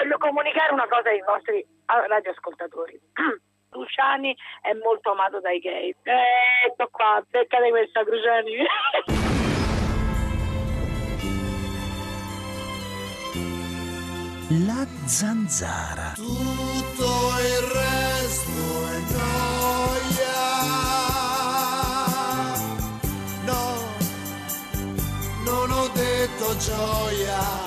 voglio comunicare una cosa ai vostri radioascoltatori. Cruciani è molto amato dai gay. Ecco qua, beccate questa, Cruciani. La zanzara. Tutto il resto è gioia. No, non ho detto gioia.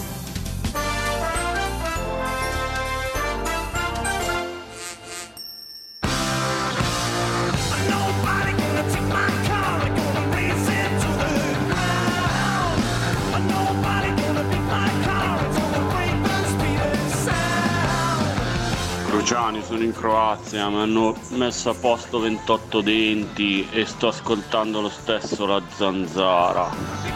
Cruciani, sono in Croazia, mi hanno messo a posto 28 denti e sto ascoltando lo stesso la zanzara.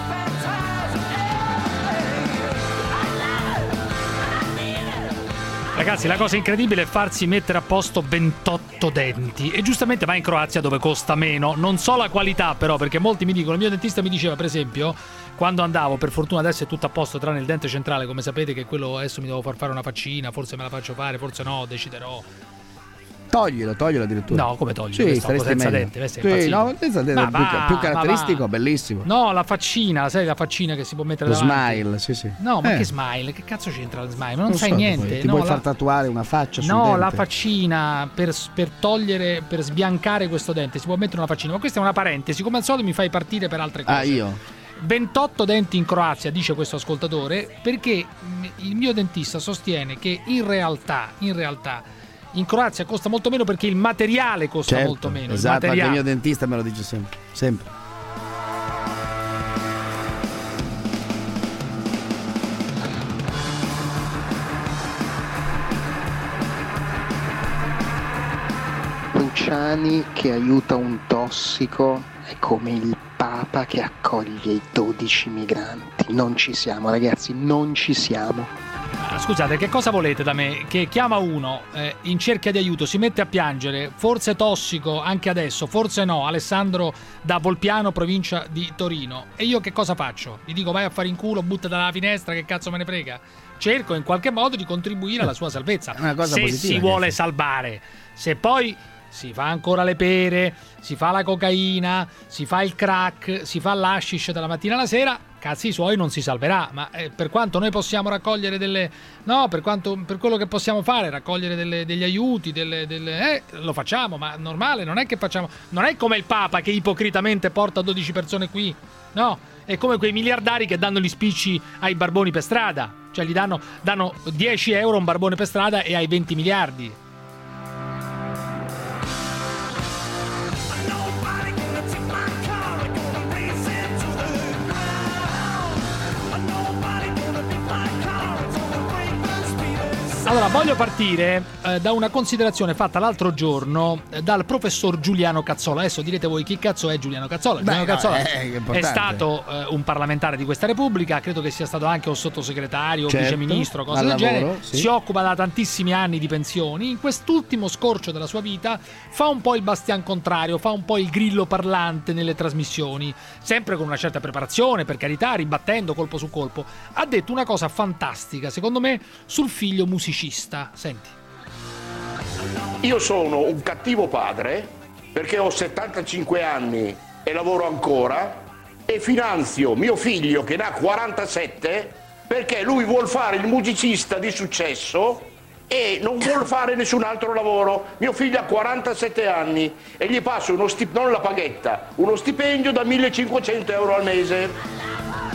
Ragazzi, la cosa incredibile è farsi mettere a posto 28 denti. E giustamente vai in Croazia dove costa meno. Non so la qualità però, perché molti mi dicono, il mio dentista mi diceva per esempio, quando andavo, per fortuna adesso è tutto a posto tranne il dente centrale, come sapete che quello adesso mi devo far fare una faccina, forse me la faccio fare, forse no, deciderò. Toglilo addirittura. No, come toglilo? Sì, senza meglio. dente, Sì, no, senza dente, più caratteristico, bellissimo. No, la faccina, sai la faccina che si può mettere lo davanti? Smile, sì. No, ma che smile? Che cazzo c'entra il smile? Non sai so, niente. Ti vuoi far tatuare una faccia sul dente? No, la faccina per togliere, per sbiancare questo dente, si può mettere una faccina. Ma questa è una parentesi, come al solito mi fai partire per altre cose. Io? 28 denti in Croazia, dice questo ascoltatore, perché il mio dentista sostiene che in realtà in Croazia costa molto meno perché il materiale costa molto meno. Esatto, anche il mio dentista me lo dice sempre. Cruciani che aiuta un tossico è come il Papa che accoglie i 12 migranti. Non ci siamo, ragazzi, non ci siamo. Scusate, che cosa volete da me? Che chiama uno in cerca di aiuto, si mette a piangere, forse tossico anche adesso, forse no, Alessandro da Volpiano, provincia di Torino. E io che cosa faccio? Gli dico vai a fare in culo, butta dalla finestra, che cazzo me ne frega? Cerco in qualche modo di contribuire alla sua salvezza, una cosa se positiva, si vuole salvare. Se poi si fa ancora le pere, si fa la cocaina, si fa il crack, si fa l'hashish dalla mattina alla sera, cazzi suoi non si salverà. Ma per quanto noi possiamo raccogliere per quello che possiamo fare, raccogliere degli aiuti, lo facciamo, ma normale, non è che facciamo, non è come il Papa che ipocritamente porta 12 persone qui, no, è come quei miliardari che danno gli spicci ai barboni per strada, cioè gli danno 10 euro a un barbone per strada e hai 20 miliardi. Allora, voglio partire da una considerazione fatta l'altro giorno dal professor Giuliano Cazzola. Adesso direte voi chi cazzo è Giuliano Cazzola? Giuliano Cazzola è stato un parlamentare di questa Repubblica, credo che sia stato anche un sottosegretario, viceministro, cose del genere. Sì. Si occupa da tantissimi anni di pensioni. In quest'ultimo scorcio della sua vita fa un po' il bastian contrario, fa un po' il grillo parlante nelle trasmissioni, sempre con una certa preparazione, per carità, ribattendo colpo su colpo. Ha detto una cosa fantastica, secondo me, sul figlio musicista. Senti. Io sono un cattivo padre perché ho 75 anni e lavoro ancora e finanzio mio figlio che ne ha 47 perché lui vuol fare il musicista di successo e non vuol fare nessun altro lavoro. Mio figlio ha 47 anni e gli passo non la paghetta, uno stipendio da 1.500 euro al mese.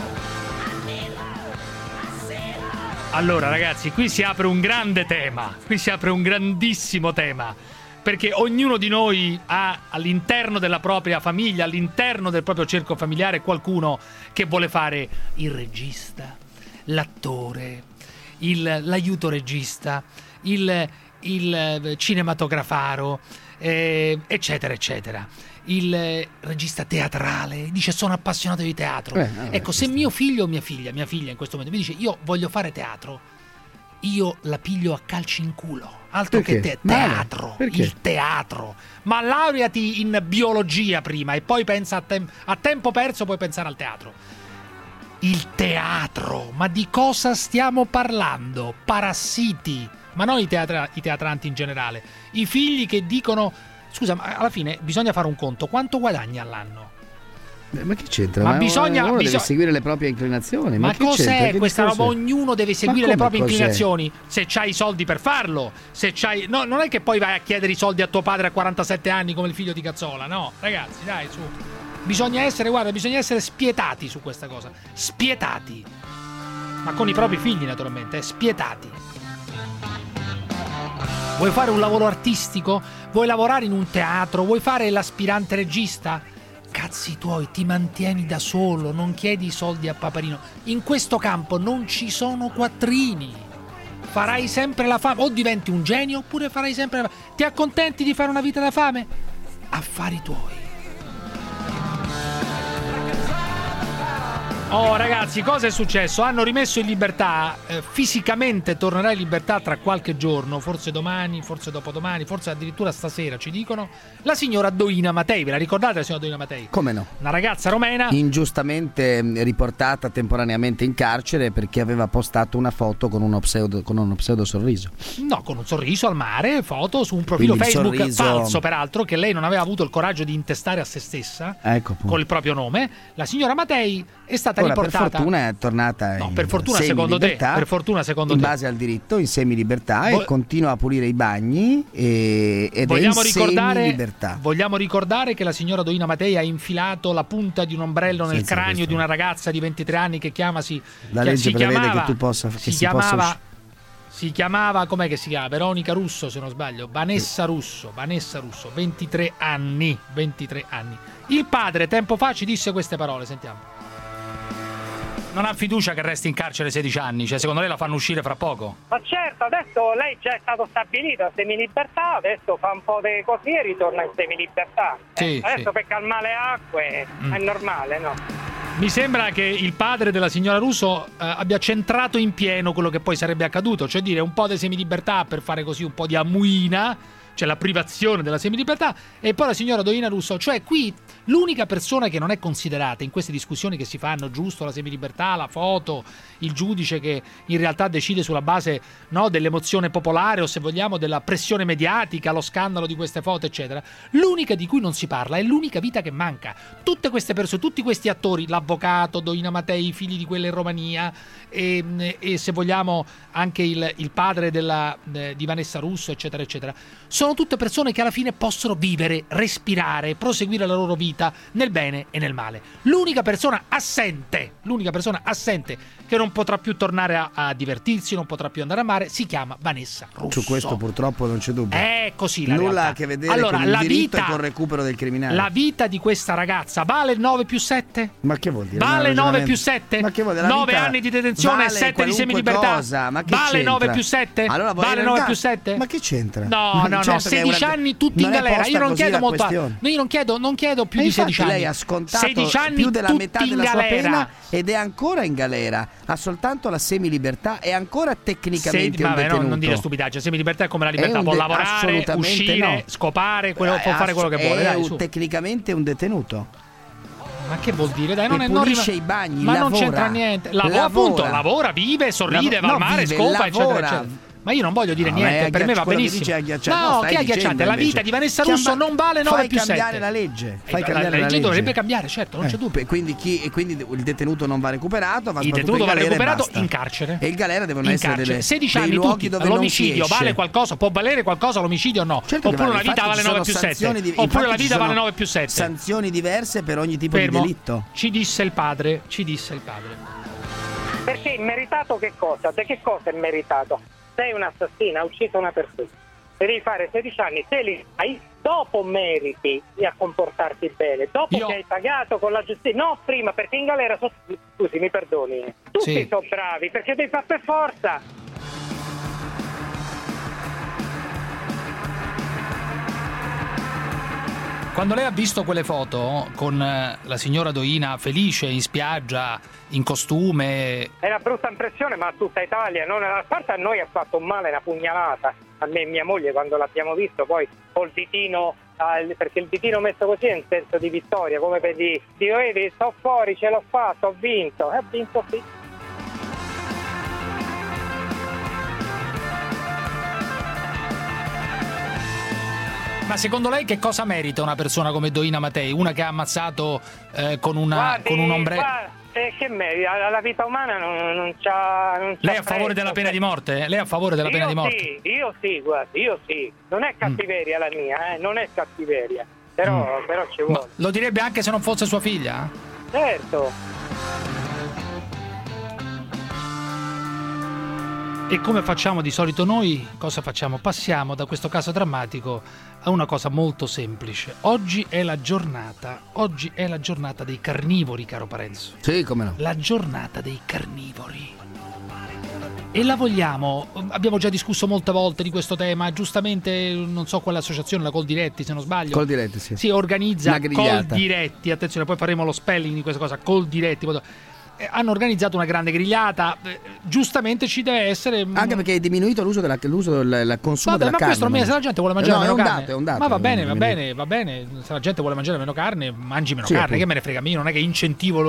Allora ragazzi, qui si apre un grande tema, qui si apre un grandissimo tema, perché ognuno di noi ha all'interno della propria famiglia, all'interno del proprio cerchio familiare qualcuno che vuole fare il regista, l'attore, l'aiuto regista, il cinematografaro, eccetera eccetera. Il regista teatrale dice sono appassionato di teatro. Ecco, se mio figlio o mia figlia in questo momento mi dice io voglio fare teatro, io la piglio a calci in culo. Altro perché? Che teatro. Perché? Il teatro. Ma laureati in biologia prima e poi pensa a tempo perso puoi pensare al teatro. Il teatro, ma di cosa stiamo parlando? Parassiti, ma non i teatranti in generale, i figli che dicono scusa, ma alla fine bisogna fare un conto, quanto guadagni all'anno? Ma che c'entra? Ma uno deve seguire le proprie inclinazioni. Ma che cos'è c'entra? questa roba? Ognuno deve seguire le proprie cos'è? inclinazioni. Se c'hai i soldi per farlo, se c'hai no, non è che poi vai a chiedere i soldi a tuo padre a 47 anni come il figlio di Cazzola, no, ragazzi, dai, su. Bisogna essere spietati su questa cosa. Spietati. Ma con i propri figli, naturalmente, spietati. Vuoi fare un lavoro artistico? Vuoi lavorare in un teatro? Vuoi fare l'aspirante regista? Cazzi tuoi, ti mantieni da solo, non chiedi i soldi a Paperino. In questo campo non ci sono quattrini. Farai sempre la fame. O diventi un genio oppure farai sempre la fame. Ti accontenti di fare una vita da fame? Affari tuoi. Oh ragazzi, cosa è successo? Hanno rimesso in libertà, fisicamente tornerà in libertà tra qualche giorno, forse domani, forse dopodomani, forse addirittura stasera, ci dicono, la signora Doina Matei. Ve la ricordate la signora Doina Matei? Come no? Una ragazza romena ingiustamente riportata temporaneamente in carcere perché aveva postato una foto con uno pseudo sorriso. No, con un sorriso al mare, foto su un profilo Quindi Facebook sorriso... falso peraltro, che lei non aveva avuto il coraggio di intestare a se stessa, ecco, con il proprio nome. La signora Matei è stata riportata. Per fortuna è tornata no, per fortuna secondo te, per fortuna secondo in te, base al diritto, in semilibertà, e continua a pulire i bagni ed vogliamo è in semilibertà. Vogliamo ricordare che la signora Doina Matei ha infilato la punta di un ombrello nel cranio di una ragazza di 23 anni che la legge prevede che tu possa si chiamava, com'è che si chiama? Veronica Russo, se non sbaglio, Vanessa Russo, 23 anni. Il padre tempo fa ci disse queste parole, sentiamo. Non ha fiducia che resti in carcere 16 anni, cioè secondo lei la fanno uscire fra poco? Ma certo, adesso lei già è stato stabilito a semilibertà, adesso fa un po' di così e ritorna in semilibertà. Sì, adesso per calmare le acque è normale, no? Mi sembra che il padre della signora Russo abbia centrato in pieno quello che poi sarebbe accaduto, cioè dire un po' di semilibertà per fare così un po' di ammuina, cioè la privazione della semilibertà, e poi la signora Doina Russo, cioè qui l'unica persona che non è considerata in queste discussioni che si fanno, giusto, la semilibertà, la foto, il giudice che in realtà decide sulla base, no, dell'emozione popolare o se vogliamo della pressione mediatica, lo scandalo di queste foto eccetera, l'unica di cui non si parla è l'unica vita che manca. Tutte queste persone, tutti questi attori, l'avvocato, Doina Matei, i figli di quella in Romania e se vogliamo anche il padre di Vanessa Russo eccetera eccetera, sono tutte persone che alla fine possono vivere, respirare, proseguire la loro vita nel bene e nel male. L'unica persona assente che non potrà più tornare a divertirsi, non potrà più andare a mare, si chiama Vanessa Russo. Su questo purtroppo non c'è dubbio. È così la nulla realtà. a che vedere con il diritto e con il recupero del criminale. La vita di questa ragazza vale 9+7? Ma che vuol dire? Vale 9+7? Ma che vuol dire? 9 anni di detenzione e 7 di semilibertà. Cosa? Ma che vale c'entra? 9+7? Allora vale 9+7? Ma che c'entra? No, 16 anni tutti in galera. Io non chiedo molto. Io non chiedo più di 16 anni. Lei ha scontato 16 anni più della metà della sua pena ed è ancora in galera. Ha soltanto la semilibertà, è ancora tecnicamente un detenuto. Non dire stupidaggine, semilibertà è come la libertà, può lavorare, uscire, scopare, può fare quello che vuole. Dai, su. Tecnicamente è un detenuto. Ma che vuol dire? Dai, pulisce i bagni, ma lavora, non c'entra niente. Lavora, vive, sorride, va al mare, scopa, eccetera, eccetera. Ma io non voglio dire niente, per me va benissimo. No, che è agghiacciante? La vita di Vanessa Russo non vale 9+7. Fai cambiare la legge. La legge dovrebbe cambiare, certo, non c'è dubbio. Quindi il detenuto non va recuperato, il detenuto va recuperato in carcere. E il galera devono essere delle 16 anni tutti. L'omicidio vale qualcosa? Può valere qualcosa l'omicidio o no? Oppure una vita vale 9+7? Oppure la vita vale 9+7? Sanzioni diverse per ogni tipo di delitto. Ci disse il padre. Perché il meritato che cosa? Da che cosa è meritato? Sei un assassino, hai ucciso una persona, devi fare 16 anni, se li fai, dopo meriti a comportarti bene, dopo che hai pagato con la giustizia, no prima, perché in galera, scusi mi perdoni, tutti sono bravi, perché devi fare per forza. Quando lei ha visto quelle foto con la signora Doina felice in spiaggia, in costume... È una brutta impressione, ma a tutta Italia. A parte a noi ha fatto un male, una pugnalata. A me e mia moglie quando l'abbiamo visto, poi col ditino, perché il ditino messo così è un senso di vittoria, come per dire, vedi, sto fuori, ce l'ho fatto, ho vinto. E ho vinto sì. Ma secondo lei che cosa merita una persona come Doina Matei? Una che ha ammazzato con un ombrello? Che merita? La vita umana non c'ha... Lei è a favore della pena di morte? Lei è a favore della pena di morte? Io sì. Non è cattiveria la mia, non è cattiveria. Però ci vuole. Ma lo direbbe anche se non fosse sua figlia? Certo. E come facciamo di solito noi? Cosa facciamo? Passiamo da questo caso drammatico a una cosa molto semplice. Oggi è la giornata dei carnivori, caro Parenzo. Sì, come no. La giornata dei carnivori. E la vogliamo, abbiamo già discusso molte volte di questo tema, giustamente, non so quale associazione, la Coldiretti se non sbaglio. Coldiretti, sì. Si organizza Coldiretti, attenzione, poi faremo lo spelling di questa cosa, Coldiretti. Hanno organizzato una grande grigliata, giustamente ci deve essere anche perché è diminuito l'uso del consumo della carne. Ma questo se la gente vuole mangiare meno carne, è un dato, ma va bene, se la gente vuole mangiare meno carne, mangi meno carne, appunto. Che me ne frega, io non è che incentivo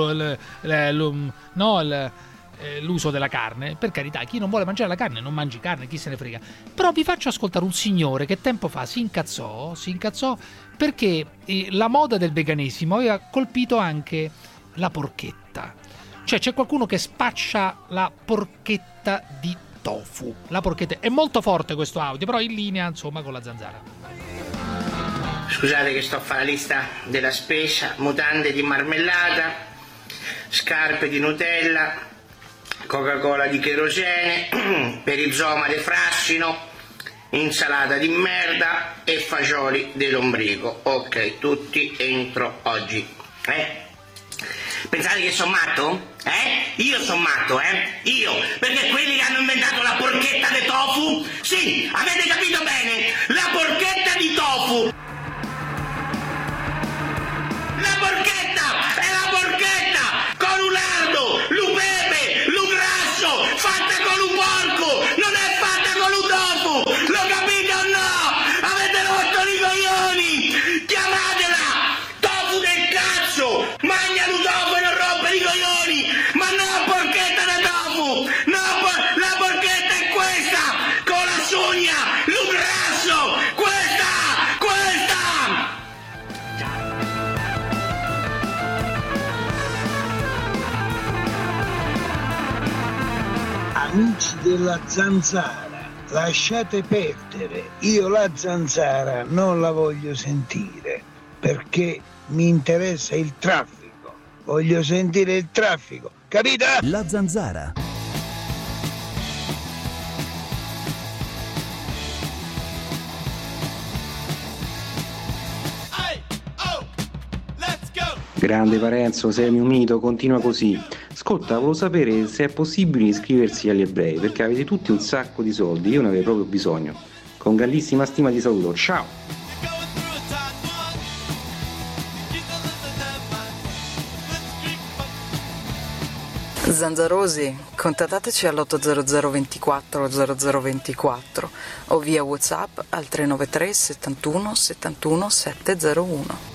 l'uso della carne, per carità, chi non vuole mangiare la carne non mangi carne, chi se ne frega. Però vi faccio ascoltare un signore che tempo fa si incazzò perché la moda del veganesimo aveva colpito anche la porchetta. Cioè c'è qualcuno che spaccia la porchetta di tofu. La porchetta è molto forte questo audio, però in linea insomma con la zanzara. Scusate che sto a fare la lista della spesa: mutande di marmellata, scarpe di Nutella, Coca-Cola di cherosene, perizoma di frassino, insalata di merda e fagioli di lombrico. Ok, tutti entro oggi. Pensate che sono matto? Io sono matto, Io, perché quelli che hanno inventato la porchetta di tofu, sì, avete capito bene, la porchetta di tofu. La porchetta è la porchetta con un lardo, lu pepe, lu grasso, fatta con un porco, non è fatta con un tofu, lo capite o no? Avete rotto i coglioni, chiamatela tofu del cazzo, magna lu tofu e non rompere i coglioni, ma no porchetta di tofu, no, la porchetta è questa, con la sogna, lu grasso, questa! Amici della zanzara, lasciate perdere, io la zanzara non la voglio sentire perché mi interessa il traffico, voglio sentire il traffico, capito? La zanzara. Grande Parenzo, sei mio mito, continua così. Ascolta, volevo sapere se è possibile iscriversi agli ebrei, perché avete tutti un sacco di soldi, io ne avrei proprio bisogno. Con grandissima stima ti saluto, ciao! Zanzarosi, contattateci all'800 24 0024 o via WhatsApp al 393 71 71 701.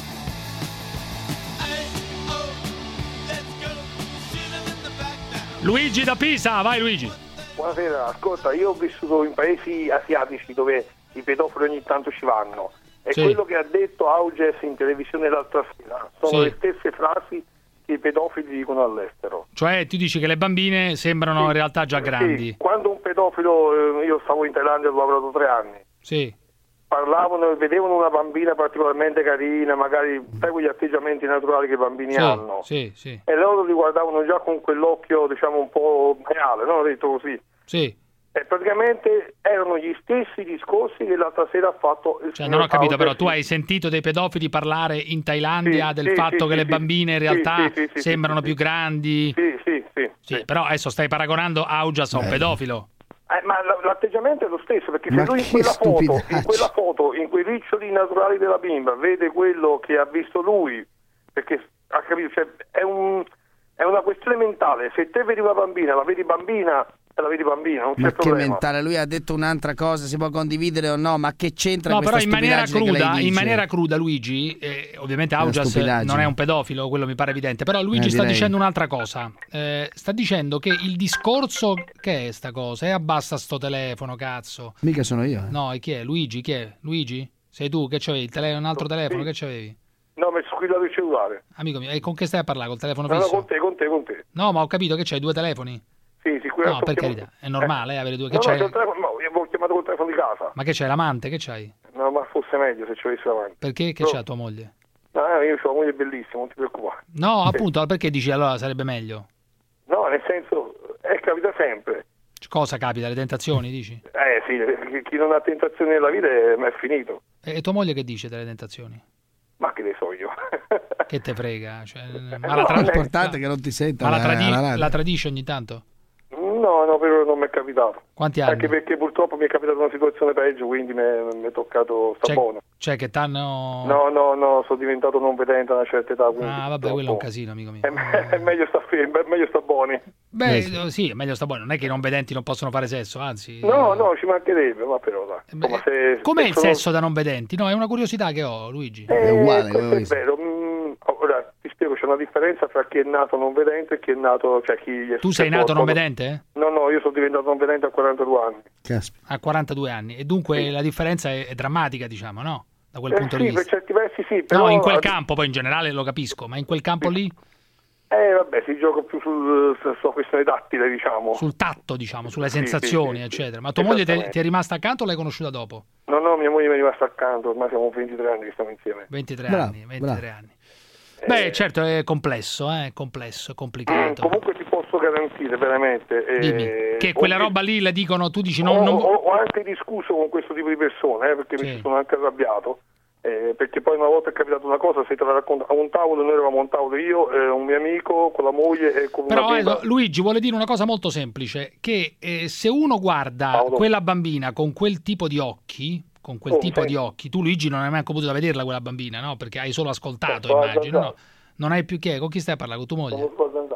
Luigi da Pisa, vai Luigi. Buonasera, ascolta, io ho vissuto in paesi asiatici dove i pedofili ogni tanto ci vanno e quello che ha detto Auges in televisione l'altra sera sono le stesse frasi che i pedofili dicono all'estero. Cioè tu dici che le bambine sembrano in realtà già grandi. Quando un pedofilo, io stavo in Thailandia, ho lavorato 3 anni, parlavano e vedevano una bambina particolarmente carina, magari sai quegli atteggiamenti naturali che i bambini hanno, e loro li guardavano già con quell'occhio diciamo un po' reale, no? Detto così. E praticamente erano gli stessi discorsi che l'altra sera ha fatto il non ho capito, però tu hai sentito dei pedofili parlare in Thailandia del fatto che le bambine in realtà sembrano più grandi? Sì, però adesso stai paragonando Augias a un pedofilo. Ma l'atteggiamento è lo stesso, perché se lui in quei riccioli naturali della bimba, vede quello che ha visto lui, perché ha capito, cioè, è una questione mentale. Se te vedi una bambina, la vedi bambina, non c'è problema. Ma che mentale? Lui ha detto un'altra cosa, si può condividere o no? Ma che c'entra questa stupidaggine? Però in maniera cruda Luigi, ovviamente Augias non è un pedofilo, quello mi pare evidente, però Luigi sta dicendo un'altra cosa. Sta dicendo che il discorso, che è sta cosa? Abbassa sto telefono, cazzo. Mica sono io. No, e chi è? Luigi? Chi è? Luigi? Sei tu? Che c'avevi? Un altro telefono? Che c'avevi? No, mi sono squillato il cellulare. Amico mio, e con che stai a parlare? Col telefono fisso? No, con te. No, ma ho capito che c'hai 2 telefoni. Sì, no, per carità, è normale avere 2. Che c'hai? No, io avevo chiamato col telefono di casa. Ma che c'hai, l'amante? Che c'hai? No, ma fosse meglio se ci avessi l'amante. Perché? Che c'ha tua moglie? No, io ho una moglie bellissima, non ti preoccupare. No, appunto, perché dici allora sarebbe meglio? No, nel senso, capita sempre. Cosa capita? Le tentazioni, dici? Sì, chi non ha tentazioni nella vita è finito. E tua moglie che dice delle tentazioni? Ma che ne so io? Che te frega? Cioè, l'importante è che non ti senta. Ma la tradisci ogni tanto? No, però non mi è capitato. Quanti anni? Anche perché purtroppo mi è capitata una situazione peggio, quindi mi è toccato sta buono. Cioè che t'hanno... No, sono diventato non vedente a una certa età. Vabbè, quello è un casino, amico mio. È meglio sta buoni. Beh, sì, è meglio sta buoni. Non è che i non vedenti non possono fare sesso, anzi... No, ci mancherebbe, ma però dai. Com'è il sesso da non vedenti? No, è una curiosità che ho, Luigi. È uguale. È vero. Ora, ti spiego, c'è una differenza tra chi è nato non vedente e chi è nato... Cioè, tu sei nato non vedente? No, io sono diventato non vedente a 42 anni. A 42 anni. E dunque la differenza è drammatica, diciamo, no? Da quel punto di vista. Per certi versi sì, però... No, in quel campo, poi in generale lo capisco, ma in quel campo lì... Vabbè, si gioca più sulla questione tattile, diciamo. Sul tatto, diciamo, sulle sensazioni, eccetera. Ma tua moglie ti è rimasta accanto o l'hai conosciuta dopo? No, mia moglie mi è rimasta accanto, ormai siamo 23 anni che stiamo insieme. 23 anni. Beh, certo, è complesso, è complicato. Comunque ti posso garantire, veramente... Dimmi, che quella roba lì la dicono, tu dici... Ho anche discusso con questo tipo di persone, perché mi ci sono anche arrabbiato. Perché poi una volta è capitata una cosa, se te la racconto, a un tavolo, noi eravamo a un tavolo io, un mio amico con la moglie e con una bimba. Luigi vuole dire una cosa molto semplice, che se uno guarda quella bambina con quel tipo di occhi, di occhi, tu Luigi non hai mai potuto vederla quella bambina, no? Perché hai solo ascoltato, immagino, no? Non hai più con chi stai a parlare? Con tua moglie?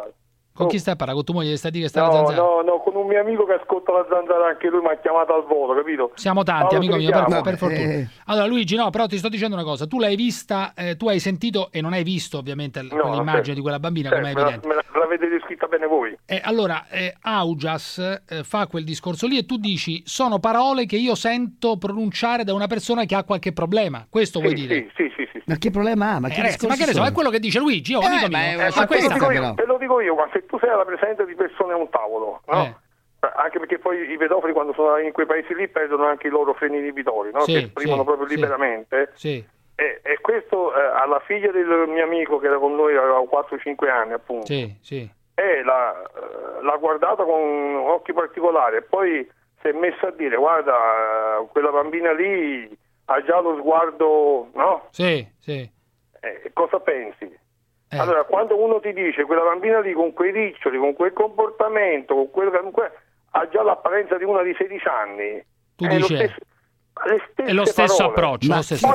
Con chi stai a parlare? Con tua moglie stai a dire che sta la zanzara? No, con un mio amico che ascolta la zanzara, anche lui mi ha chiamato al volo, capito? Siamo tanti, amico mio, per fortuna. Allora Luigi, no, però ti sto dicendo una cosa, tu l'hai vista, tu hai sentito e non hai visto ovviamente quell'immagine di quella bambina, come è evidente. Me l'avete descritta bene voi. Allora, Augias fa quel discorso lì e tu dici, sono parole che io sento pronunciare da una persona che ha qualche problema, questo vuoi dire? Sì. Ma che problema ha? Ma che ne so, è quello che dice Luigi, amico mio. Te lo dico io, ma se tu sei alla presenza di persone a un tavolo, no? Anche perché poi i pedofili quando sono in quei paesi lì perdono anche i loro freni inibitori, no? Che esprimono proprio liberamente. Sì. E questo alla figlia del mio amico che era con noi, aveva 4-5 anni appunto. Sì. E l'ha guardata con occhi particolari e poi si è messa a dire, guarda, quella bambina lì ha già lo sguardo, no? Sì. Cosa pensi? Allora, quando uno ti dice quella bambina lì con quei riccioli, con quel comportamento, ha già l'apparenza di una di 16 anni. Tu dici è lo stesso approccio.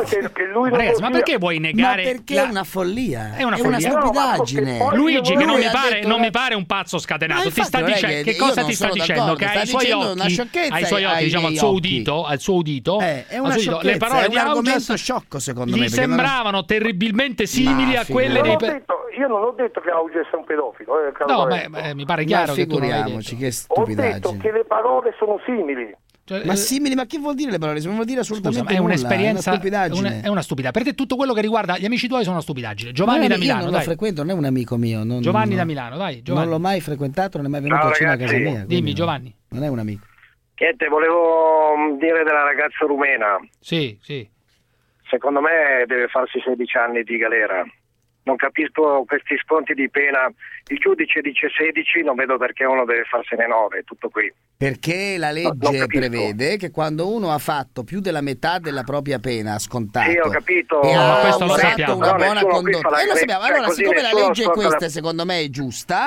Ma perché vuoi negare? Ma perché è una follia. È una stupidaggine. No, Luigi, che non mi pare un pazzo scatenato. Ti sta dicendo che cosa ti sta dicendo? Che ai suoi occhi, diciamo, al suo udito, è una sciocchezza, le parole di argomento sciocco, secondo me. Gli sembravano terribilmente simili a quelle dei. Io non ho detto che Augias è un pedofilo. No, mi pare chiaro che tu non hai detto. Che stupidaggine. Ho detto che le parole sono simili. Ma simili, ma che vuol dire le parole? Non vuol dire assolutamente nulla. È un'esperienza, è una stupidaggine. È una stupidità. Per te tutto quello che riguarda gli amici tuoi sono una stupidaggine. Giovanni da Milano, io non lo frequento, non è un amico mio. Giovanni da Milano, dai. Non l'ho mai frequentato, non è mai venuto a cena a casa mia. Dimmi, Giovanni. Non è un amico. Che te volevo dire della ragazza rumena. Sì. Secondo me deve farsi 16 anni di galera. Non capisco questi sconti di pena. Il giudice dice 16, non vedo perché uno deve farsene 9, tutto qui. Perché la legge prevede che quando uno ha fatto più della metà della propria pena scontato, sì, ho capito, e ma ha questo lo usato sappiamo. una buona condotta, lo sappiamo. Allora, siccome la legge questa secondo me è giusta,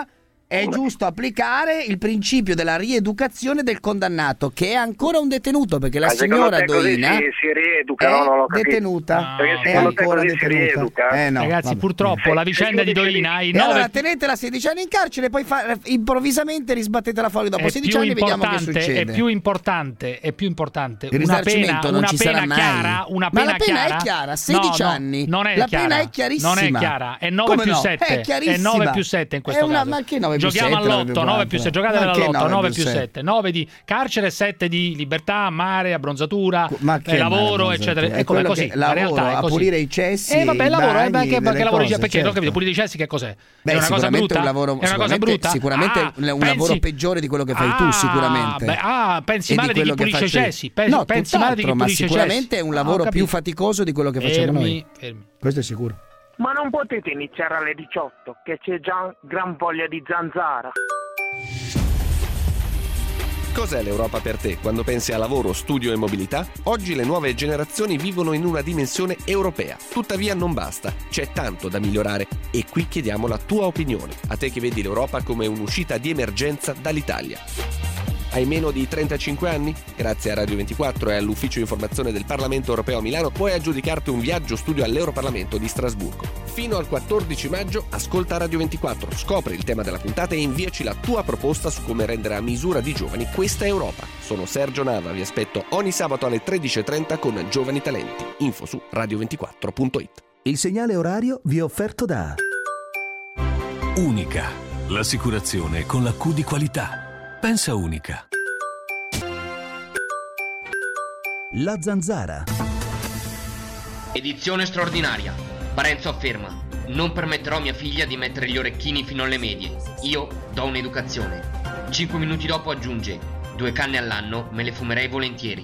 è giusto applicare il principio della rieducazione del condannato, che è ancora un detenuto, perché la signora Doina si rieduca, è detenuta. Perché secondo te così si rieduca? No, ragazzi, purtroppo la vicenda di Doina, allora tenetela 16 anni in carcere, poi improvvisamente risbattetela fuori dopo 16 anni e vediamo che succede. È più importante il risarcimento non ci sarà mai. Chiara, una pena ma la pena chiara? è chiara, 16 anni. Non è la chiara. pena è chiarissima. Non è chiara, è 9 più 7. È 9 più 7 in questo caso. Ma che 9 più 7? Giochiamo all'otto, 9 più 7, giocate all'otto, 9 più 7. 9 di carcere, 7 di libertà, mare, abbronzatura, lavoro, eccetera. È come così, la realtà è così. A pulire i cessi. Vabbè, lavoro, perché lavoro, perché certo. non capito, pulire i cessi che cos'è? Beh, è una cosa brutta? È una cosa brutta? Sicuramente un lavoro peggiore di quello che fai tu, sicuramente. Pensi male di chi pulisce i cessi? Pensi male di chi pulisce i cessi? Sicuramente è un lavoro più faticoso di quello che facciamo noi. Questo è sicuro. Ma non potete iniziare alle 18, che c'è già gran voglia di zanzara. Cos'è l'Europa per te quando pensi a lavoro, studio e mobilità? Oggi le nuove generazioni vivono in una dimensione europea. Tuttavia non basta, c'è tanto da migliorare e qui chiediamo la tua opinione, a te che vedi l'Europa come un'uscita di emergenza dall'Italia. Hai meno di 35 anni? Grazie a Radio 24 e all'Ufficio Informazione del Parlamento Europeo a Milano puoi aggiudicarti un viaggio studio all'Europarlamento di Strasburgo. Fino al 14 maggio ascolta Radio 24, scopri il tema della puntata e inviaci la tua proposta su come rendere a misura di giovani questa Europa. Sono Sergio Nava, vi aspetto ogni sabato alle 13.30 con Giovani Talenti. Info su radio24.it. Il segnale orario vi è offerto da Unica, l'assicurazione con la Q di qualità. Pensa Unica. La Zanzara. Edizione straordinaria. Parenzo afferma: non permetterò a mia figlia di mettere gli orecchini fino alle medie. Io do un'educazione. 5 minuti dopo aggiunge: 2 canne all'anno me le fumerei volentieri.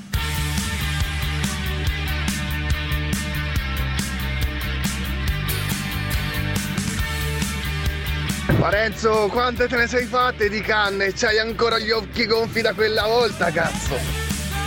Parenzo, quante te ne sei fatte di canne? C'hai ancora gli occhi gonfi da quella volta, cazzo!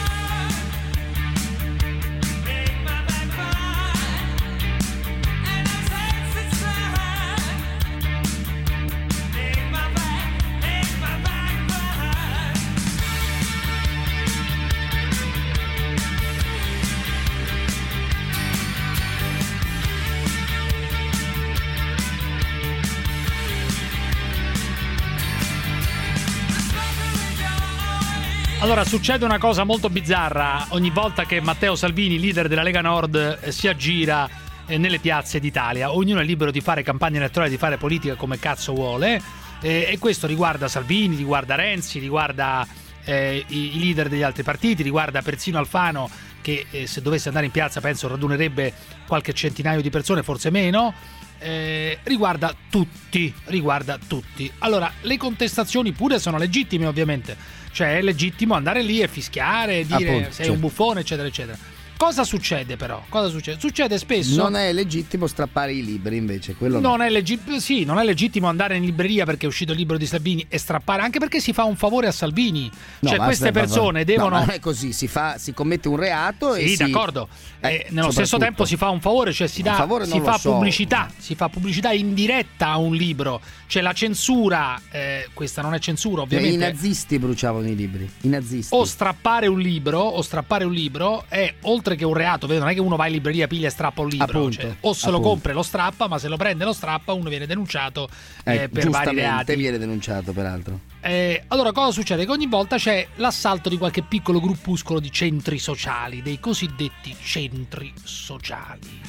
Allora, succede una cosa molto bizzarra ogni volta che Matteo Salvini, leader della Lega Nord, si aggira nelle piazze d'Italia. Ognuno è libero di fare campagna elettorale, di fare politica come cazzo vuole, e questo riguarda Salvini, riguarda Renzi, riguarda i leader degli altri partiti, riguarda persino Alfano che se dovesse andare in piazza penso radunerebbe qualche centinaio di persone, forse meno. Riguarda tutti. Allora, le contestazioni pure sono legittime, ovviamente. Cioè è legittimo andare lì e fischiare, dire appunto, sei un buffone, eccetera, eccetera. Cosa succede però? Succede spesso. Non è legittimo strappare i libri, invece. Quello non è legittimo andare in libreria perché è uscito il libro di Salvini e strappare, anche perché si fa un favore a Salvini. No, cioè queste persone devono. No, non è così, si commette un reato e d'accordo. Nello stesso tempo si fa un favore, cioè si fa pubblicità indiretta a un libro. Cioè la censura, questa non è censura, ovviamente. I nazisti bruciavano i libri. I nazisti. O strappare un libro è oltre che un reato, non è che uno va in libreria, piglia e strappa un libro, appunto, cioè, o se lo compra e lo strappa, ma se lo prende e lo strappa uno viene denunciato per vari reati. Viene denunciato peraltro. Allora cosa succede? Che ogni volta c'è l'assalto di qualche piccolo gruppuscolo di centri sociali, dei cosiddetti centri sociali.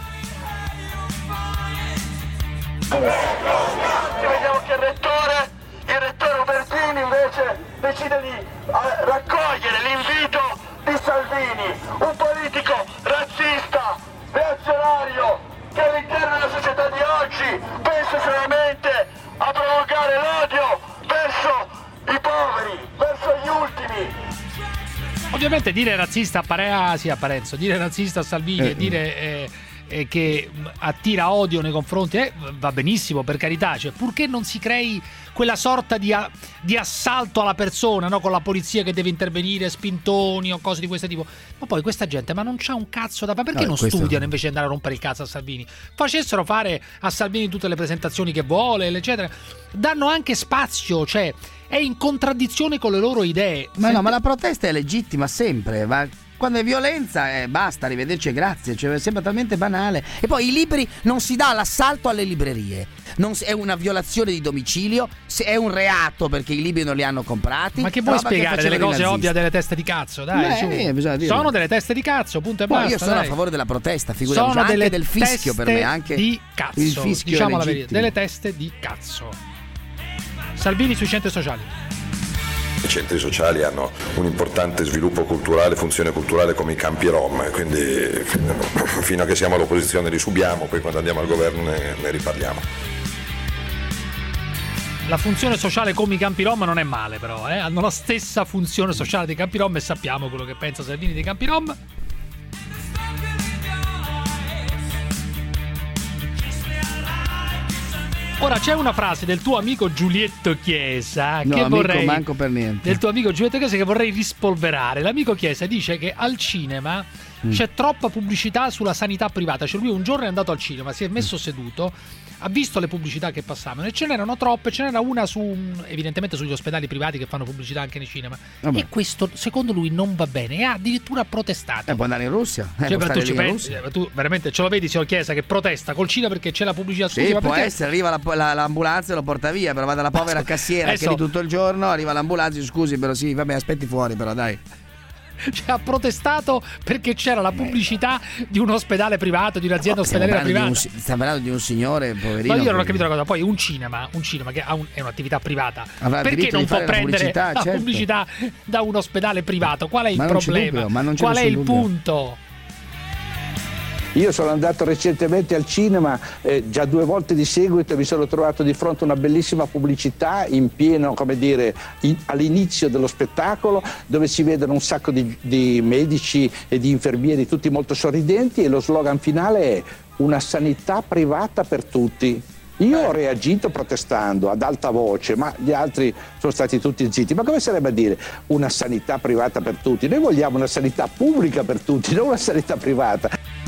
Vediamo che il rettore Ubertini invece decide di raccogliere l'invito di Salvini, un politico razzista, reazionario, che all'interno della società di oggi pensa solamente a provocare l'odio verso i poveri, verso gli ultimi. Ovviamente dire razzista a Parenzo, dire razzista a Salvini e dire che attira odio nei confronti, va benissimo, per carità, cioè, purché non si crei quella sorta di assalto alla persona, no? Con la polizia che deve intervenire, spintoni o cose di questo tipo. Ma poi questa gente non c'ha un cazzo da fare, perché non studiano invece di andare a rompere il cazzo a Salvini? Facessero fare a Salvini tutte le presentazioni che vuole, eccetera. Danno anche spazio, cioè è in contraddizione con le loro idee. Ma no, ma la protesta è legittima sempre, ma quando è violenza basta, arrivederci e grazie, cioè sembra talmente banale. E poi i libri, non si dà l'assalto alle librerie, è una violazione di domicilio, è un reato perché i libri non li hanno comprati. Ma che vuoi spiegare delle cose ovvie delle teste di cazzo, dai, sono delle teste di cazzo, punto e basta. Io sono a favore della protesta, figuriamoci, sono anche del fischio per me, anche di cazzo, il fischio, diciamo la verità, delle teste di cazzo. Salvini sui centri sociali. I centri sociali hanno un importante sviluppo culturale, funzione culturale come i campi rom, quindi fino a che siamo all'opposizione li subiamo, poi quando andiamo al governo ne riparliamo. La funzione sociale come i campi rom non è male, però hanno la stessa funzione sociale dei campi rom e sappiamo quello che pensa Salvini dei campi rom. Ora c'è una frase del tuo amico Giulietto Chiesa che vorrei manco per niente. Del tuo amico Giulietto Chiesa che vorrei rispolverare. L'amico Chiesa dice che al cinema c'è troppa pubblicità sulla sanità privata. Cioè lui un giorno è andato al cinema, si è messo seduto, ha visto le pubblicità che passavano e ce n'erano troppe, ce n'era una evidentemente sugli ospedali privati che fanno pubblicità anche nei cinema. Vabbè. E questo secondo lui non va bene e ha addirittura protestato. Può andare in Russia. Cioè, tu ci pensi, tu veramente ce lo vedi, signor Chiesa, che protesta col cinema perché c'è la pubblicità? Scusi, sì, ma può essere, arriva l'ambulanza e lo porta via, però va dalla povera cassiera che è lì tutto il giorno, arriva l'ambulanza, scusi, però sì, vabbè, aspetti fuori, però dai. Cioè, ha protestato perché c'era la pubblicità di un ospedale privato, di un'azienda ospedaliera privata. Stiamo parlando di un signore poverino. Ma io non ho capito una cosa. Poi un cinema che è un'attività privata, perché non può prendere la pubblicità da un ospedale privato? Qual è il problema? Qual è il punto? Io sono andato recentemente al cinema, già 2 volte di seguito, e mi sono trovato di fronte a una bellissima pubblicità in pieno, come dire, all'inizio dello spettacolo, dove si vedono un sacco di medici e di infermieri tutti molto sorridenti, e lo slogan finale è una sanità privata per tutti. Io ho reagito protestando ad alta voce, ma gli altri sono stati tutti zitti. Ma come sarebbe a dire una sanità privata per tutti? Noi vogliamo una sanità pubblica per tutti, non una sanità privata.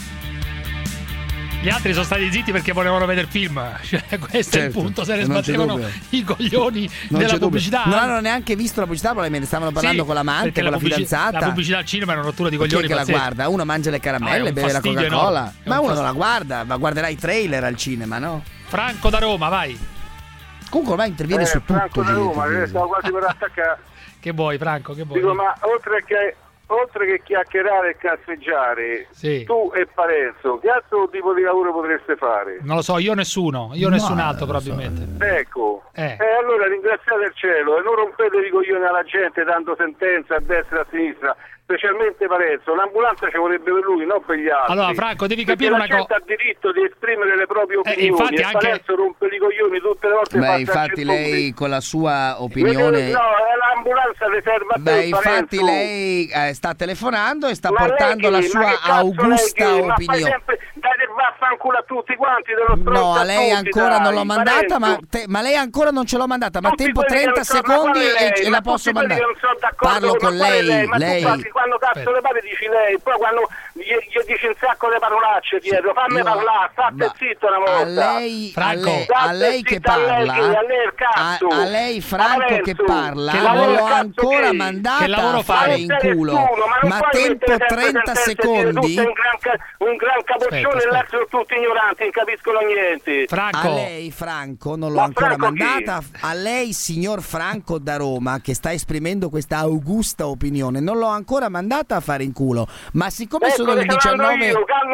Gli altri sono stati zitti perché volevano vedere film, cioè, questo è il punto, se ne sbattevano i coglioni della pubblicità. Non hanno neanche visto la pubblicità, probabilmente stavano parlando con l'amante, con la fidanzata. La pubblicità al cinema è una rottura di coglioni. Chi è che la guarda? Uno mangia le caramelle, beve la Coca-Cola, ma uno non la guarda, ma guarderà i trailer al cinema, no? Franco da Roma, vai. Comunque vai, interviene su tutto. Franco da Roma, stavo quasi per attaccare. Che vuoi, Franco? Che vuoi? Dico, ma oltre che chiacchierare e cazzeggiare, tu e Parenzo, che altro tipo di lavoro potreste fare? Non lo so, io nessuno, nessun altro probabilmente. Ecco, allora ringraziate il cielo e non rompete i coglioni alla gente dando sentenze a destra e a sinistra, specialmente Parenzo. L'ambulanza ci vorrebbe per lui, non per gli altri. Allora Franco, devi capire una cosa. La gente ha diritto di esprimere le proprie opinioni, infatti e Parenzo rompe i coglioni tutte le volte. Beh, infatti lei con la sua opinione... No, l'ambulanza riserva a te. Beh, infatti Parenzo. Lei sta telefonando e sta portando la sua augusta opinione. Date vaffanculo a tutti quanti dello No, a lei ancora non l'ho mandata, ma lei ancora non ce l'ho mandata, ma tempo 30 secondi e la posso mandare. Parlo con lei, quando cazzo le pare dici lei, poi quando gli dici un sacco di parolacce dietro, fammi parlare, state zitto una volta. A lei che parla, a lei Franco che parla, non l'ho ancora mandata a fare in culo, ma tempo 30 secondi. Un gran capoccione e l'altro sono tutti ignoranti, non capiscono niente. Franco. A lei Franco non l'ho ancora mandata, a lei signor Franco da Roma che sta esprimendo questa augusta opinione, non l'ho ancora mandata a fare in culo, ma siccome sono le 19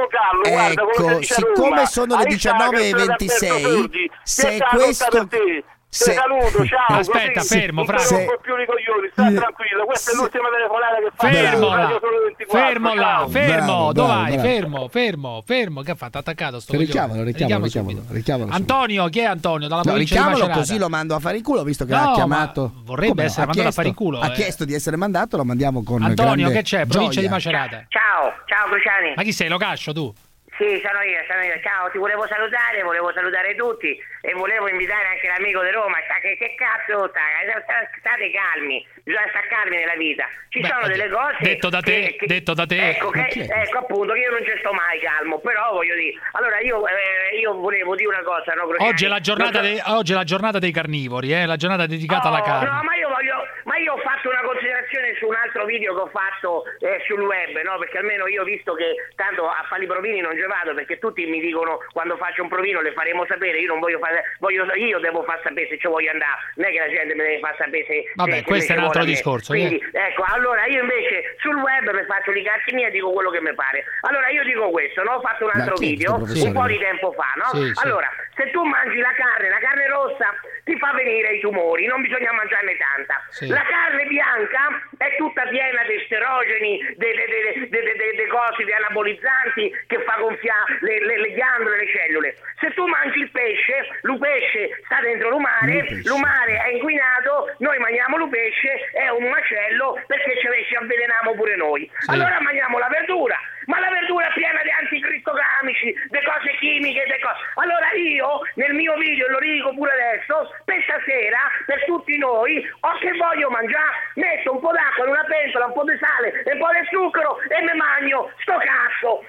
ecco, siccome sono le 19:26, se questo saluto, ciao. Aspetta, così, fermo, Franco. Non più i coglioni, sta tranquillo. Questa è l'ultima telefonata che fa. Fermo là, fermo. Dove vai? Fermo. Che ha fatto? Attaccato sto coglione. Richiamalo. Antonio, chi è Antonio? Dalla provincia di Macerata. Così lo mando a fare in culo, visto che ha chiamato. Vorrebbe essere mandato a fare in culo. Ha chiesto di essere mandato, lo mandiamo con Antonio, che c'è? Provincia di Macerata. Ciao Cruciani. Ma chi sei? Lo Cascio tu? Sì, sono io. Ciao, ti volevo salutare tutti e volevo invitare anche l'amico di Roma. Che cazzo state calmi, bisogna stare calmi nella vita. Ci sono delle cose detto da te. Ecco appunto che io non ci sto mai calmo, però voglio dire, allora io volevo dire una cosa, no? Oggi è la giornata dei carnivori, la giornata dedicata alla carne. No, ma io ho fatto una considerazione su un altro video che ho fatto sul web, no? Perché almeno io ho visto che tanto a fare i provini non ci vado, perché tutti mi dicono quando faccio un provino le faremo sapere, io non voglio fare, io devo far sapere se ci voglio andare, non è che la gente mi deve far sapere se vabbè, questo è un altro discorso. Quindi ecco, allora io invece sul web mi faccio i cazzi miei e dico quello che mi pare. Allora io dico questo, no? Ho fatto un altro video un po' di tempo fa, no? Sì, allora, se tu mangi la carne rossa ti fa venire i tumori, non bisogna mangiarne tanta. Sì. La carne bianca è tutta piena di esterogeni, dei cosi, di anabolizzanti che fa gonfiare le ghiandole, le cellule. Se tu mangi il pesce sta dentro l'umare è inquinato, noi mangiamo il pesce, è un macello perché ci avveleniamo pure noi. Sì. Allora mangiamo la verdura, ma la verdura è piena di anticristogamici, di cose chimiche, Allora io nel mio video, lo dico pure adesso, per stasera, per tutti noi, che voglio mangiare, metto un po' d'acqua in una pentola, un po' di sale e un po' di zucchero e mi mangio sto cazzo.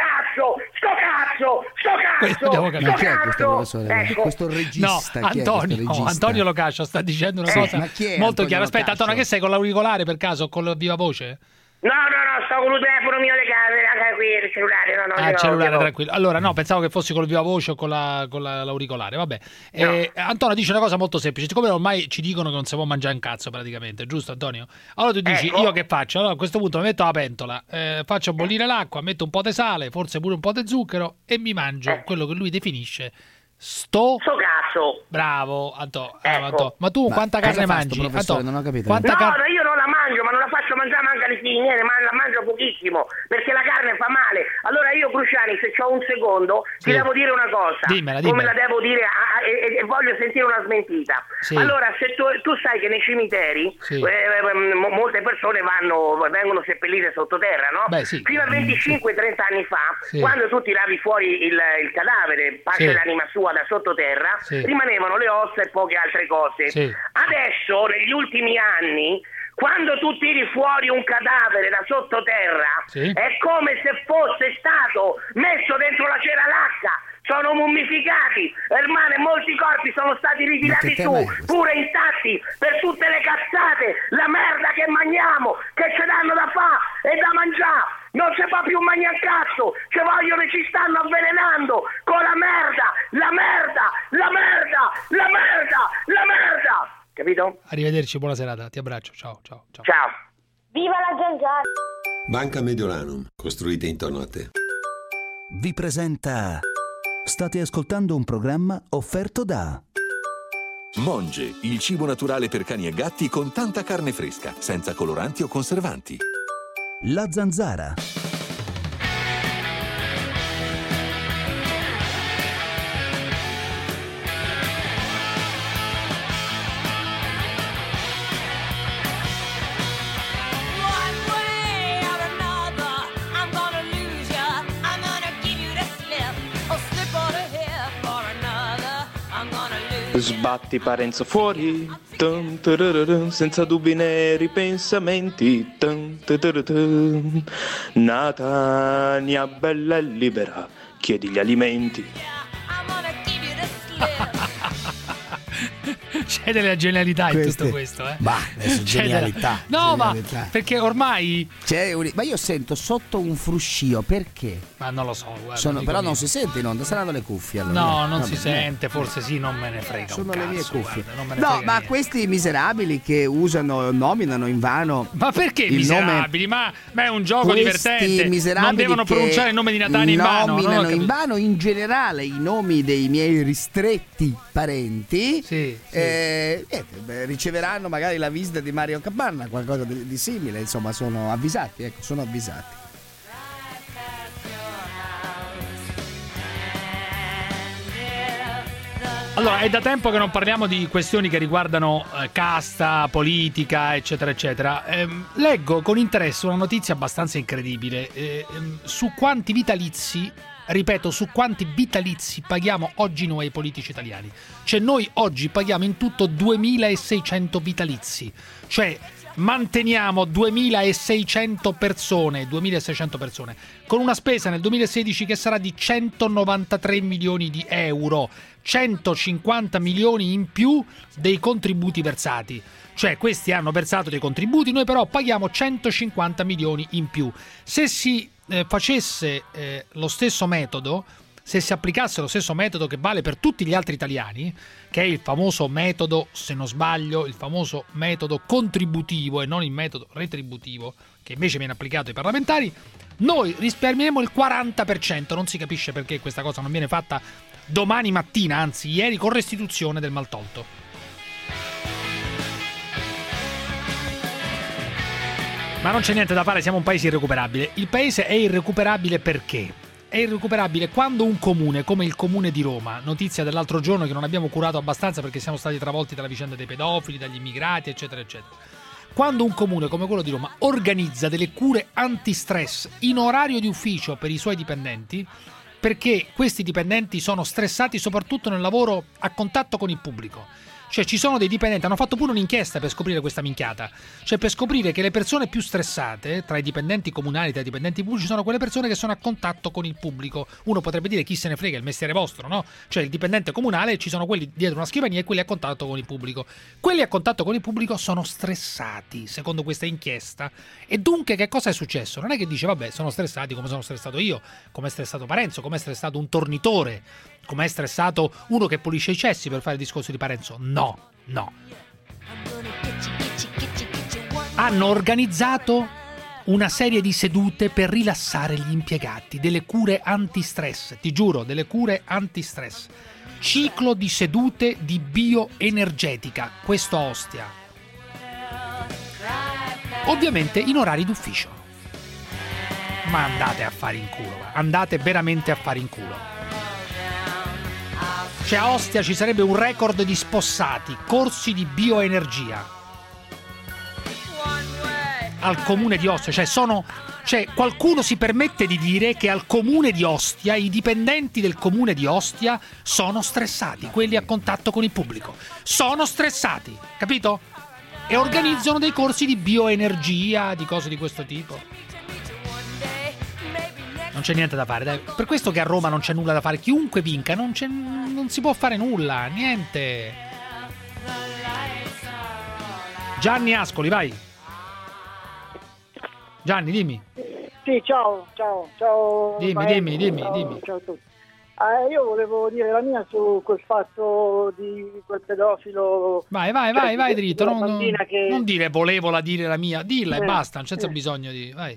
Questo regista. No, Antonio Locascio sta dicendo una cosa molto chiara. Aspetta, Antonio, che sei con l'auricolare per caso o con la viva voce? No, sto con il telefono mio di casa, qui il cellulare, cellulare, tranquillo. Allora, no, pensavo che fossi con il viva voce o con l'auricolare, vabbè. No. Antonio dice una cosa molto semplice, siccome ormai ci dicono che non si può mangiare un cazzo praticamente, giusto Antonio? Allora tu dici, io che faccio? Allora a questo punto mi metto la pentola, faccio bollire l'acqua, metto un po' di sale, forse pure un po' di zucchero e mi mangio quello che lui definisce sto cazzo. Bravo, Antonio. Ma tu quanta carne mangi? Professore, non ho capito. No, io non la mangio, ma non la faccio mangiare manca le figlie, ma la mangio pochissimo, perché la carne fa male. Allora io, Cruciani, se c'ho un secondo, ti devo dire una cosa. Dimmela. Come la devo dire e voglio sentire una smentita. Sì. Allora, se tu sai che nei cimiteri molte persone vengono seppellite sottoterra, no? Beh, sì. Fino a 25-30 anni fa, quando tu tiravi fuori il cadavere, parte dell'anima sua da sottoterra, rimanevano le ossa e poche altre cose. Adesso, negli ultimi anni, quando tu tiri fuori un cadavere da sottoterra, è come se fosse stato messo dentro la cera lacca. Sono mummificati, hermano, molti corpi sono stati ritirati su, pure intatti, per tutte le cazzate, la merda che mangiamo, che ci danno da fare e da mangiare. Non si fa più mangiare cazzo, ci stanno avvelenando con la merda. Capito? Arrivederci, buona serata, ti abbraccio, ciao. Viva la zanzara! Banca Mediolanum, costruite intorno a te. Vi presenta... State ascoltando un programma offerto da... Monge, il cibo naturale per cani e gatti con tanta carne fresca, senza coloranti o conservanti. La Zanzara. Sbatti Parenzo fuori, senza dubbi né ripensamenti. Natania bella e libera, chiedi gli alimenti. C'è della genialità in tutto questo, Bah, genialità. No, genialità. Ma perché ormai ma io sento sotto un fruscio, perché? Ma non lo so, guarda, però non si sente in onda, saranno le cuffie allora. No, non si sente, forse sì, non me ne frega. Sono un le mie cazzo, cuffie. Guarda, non me ne no, frega ma niente. questi miserabili che nominano invano. Ma perché miserabili? Ma è un gioco divertente. Non devono pronunciare il nome di Natania invano. Nominano invano in generale i nomi dei miei ristretti parenti. Riceveranno magari la visita di Mario Capanna, qualcosa di simile, insomma sono avvisati, sono avvisati. Allora, è da tempo che non parliamo di questioni che riguardano casta, politica, eccetera, eccetera. Leggo con interesse una notizia abbastanza incredibile su quanti vitalizi ripeto, su quanti vitalizi paghiamo oggi noi ai politici italiani. Cioè noi oggi paghiamo in tutto 2.600 vitalizi, cioè manteniamo 2.600 persone, con una spesa nel 2016 che sarà di 193 milioni di euro, 150 milioni in più dei contributi versati. Cioè questi hanno versato dei contributi, noi però paghiamo 150 milioni in più. Se si facesse lo stesso metodo, se si applicasse lo stesso metodo che vale per tutti gli altri italiani, che è il famoso metodo, se non sbaglio, il famoso metodo contributivo e non il metodo retributivo, che invece viene applicato ai parlamentari, noi risparmieremo il 40%. Non si capisce perché questa cosa non viene fatta domani mattina, anzi ieri, con restituzione del maltolto. Ma non c'è niente da fare, siamo un paese irrecuperabile. Il paese è irrecuperabile perché? È irrecuperabile quando un comune, come il comune di Roma, notizia dell'altro giorno che non abbiamo curato abbastanza perché siamo stati travolti dalla vicenda dei pedofili, dagli immigrati, eccetera, eccetera. Quando un comune come quello di Roma organizza delle cure antistress in orario di ufficio per i suoi dipendenti, perché questi dipendenti sono stressati soprattutto nel lavoro a contatto con il pubblico. Cioè ci sono dei dipendenti, hanno fatto pure un'inchiesta per scoprire questa minchiata, cioè per scoprire che le persone più stressate tra i dipendenti comunali, tra i dipendenti pubblici, sono quelle persone che sono a contatto con il pubblico. Uno potrebbe dire chi se ne frega, il mestiere vostro, no? Cioè il dipendente comunale, ci sono quelli dietro una scrivania e quelli a contatto con il pubblico. Quelli a contatto con il pubblico sono stressati, secondo questa inchiesta. E dunque che cosa è successo? Non è che dice vabbè sono stressati come sono stressato io, come è stressato Parenzo, come è stressato un tornitore, come è stressato uno che pulisce i cessi, per fare il discorso di Parenzo. No. Hanno organizzato una serie di sedute per rilassare gli impiegati, delle cure antistress, ti giuro, delle cure antistress. Ciclo di sedute di bioenergetica, questo a Ostia. Ovviamente in orari d'ufficio. Ma andate a fare in culo, andate veramente a fare in culo. Cioè a Ostia ci sarebbe un record di spossati, corsi di bioenergia al comune di Ostia. Cioè qualcuno si permette di dire che al comune di Ostia i dipendenti del comune di Ostia sono stressati, quelli a contatto con il pubblico sono stressati, capito? E organizzano dei corsi di bioenergia, di cose di questo tipo. Non c'è niente da fare, dai. Per questo che a Roma non c'è nulla da fare. Chiunque vinca, non si può fare nulla, niente. Gianni Ascoli, vai. Gianni, dimmi. Sì, ciao. Dimmi. Ciao a tutti. Io volevo dire la mia su quel fatto di quel pedofilo. Vai dritto. Non dire volevo dire la mia, dilla e basta, senza bisogno di. Vai.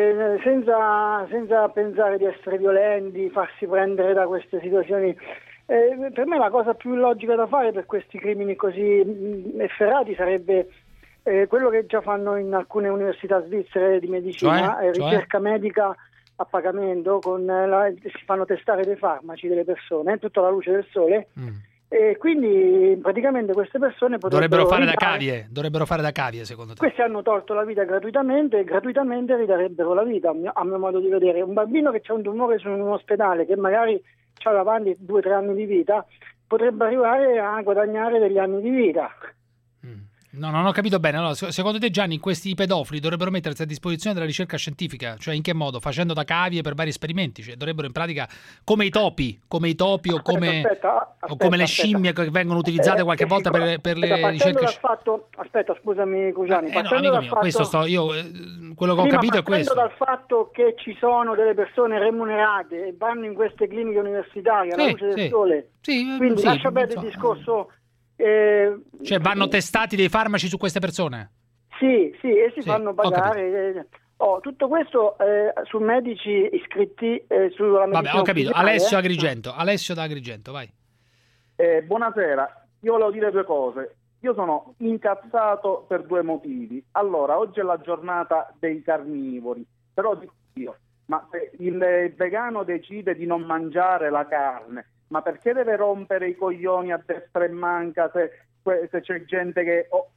Senza pensare di essere violenti, farsi prendere da queste situazioni. Per me la cosa più logica da fare per questi crimini così efferati sarebbe quello che già fanno in alcune università svizzere di medicina, ricerca medica a pagamento, si fanno testare dei farmaci delle persone tutta la luce del sole, e quindi praticamente queste persone dovrebbero fare da cavie, secondo te? Questi hanno tolto la vita gratuitamente e gratuitamente ridarebbero la vita, a mio modo di vedere. Un bambino che ha un tumore in un ospedale, che magari ha davanti 2 o 3 anni di vita, potrebbe arrivare a guadagnare degli anni di vita. No, non ho capito bene. Allora, secondo te, Gianni, questi pedofili dovrebbero mettersi a disposizione della ricerca scientifica? Cioè, in che modo? Facendo da cavie per vari esperimenti? Cioè, dovrebbero in pratica, come i topi o come le scimmie che vengono utilizzate qualche volta per le ricerche scientifiche. Aspetta, scusami, Cruciani. Quello che ho capito è questo. Dal fatto che ci sono delle persone remunerate e vanno in queste cliniche universitarie alla luce del sole. Quindi lascia perdere il discorso. Cioè vanno testati dei farmaci su queste persone? Sì, e si fanno pagare. Tutto questo su medici iscritti sulla medicina. Vabbè, ho capito. Alessio da Agrigento, vai. Buonasera, io volevo dire 2 cose. Io sono incazzato per 2 motivi. Allora, oggi è la giornata dei carnivori, però dico io, ma se il vegano decide di non mangiare la carne, ma perché deve rompere i coglioni a destra e manca se c'è gente che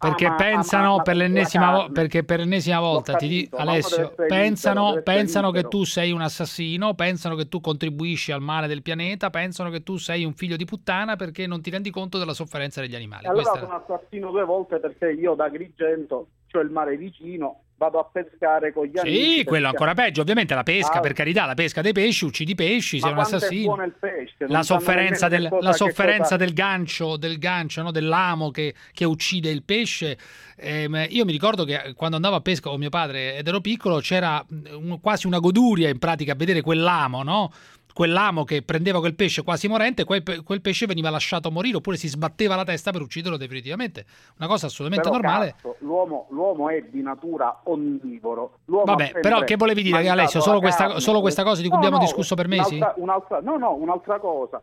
perché pensano per l'ennesima volta, Alessio, pensano che tu sei un assassino, pensano che tu contribuisci al male del pianeta, pensano che tu sei un figlio di puttana perché non ti rendi conto della sofferenza degli animali. Allora sono assassino 2 volte perché io da Agrigento c'ho il mare vicino, vado a pescare con gli amici. Sì, quello ancora peggio, ovviamente la pesca, per carità, la pesca dei pesci, uccidi i pesci, sei un assassino. È buono il pesce, la sofferenza del gancio, no? Dell'amo che uccide il pesce. Io mi ricordo che quando andavo a pesca con mio padre ed ero piccolo c'era quasi una goduria in pratica a vedere quell'amo, no? Quell'amo che prendeva quel pesce quasi morente, quel pesce veniva lasciato morire oppure si sbatteva la testa per ucciderlo definitivamente. Una cosa assolutamente normale. Cazzo, l'uomo è di natura onnivoro. Vabbè, però che volevi dire, Alessio? Solo questa cosa di cui abbiamo discusso per mesi? Un'altra cosa.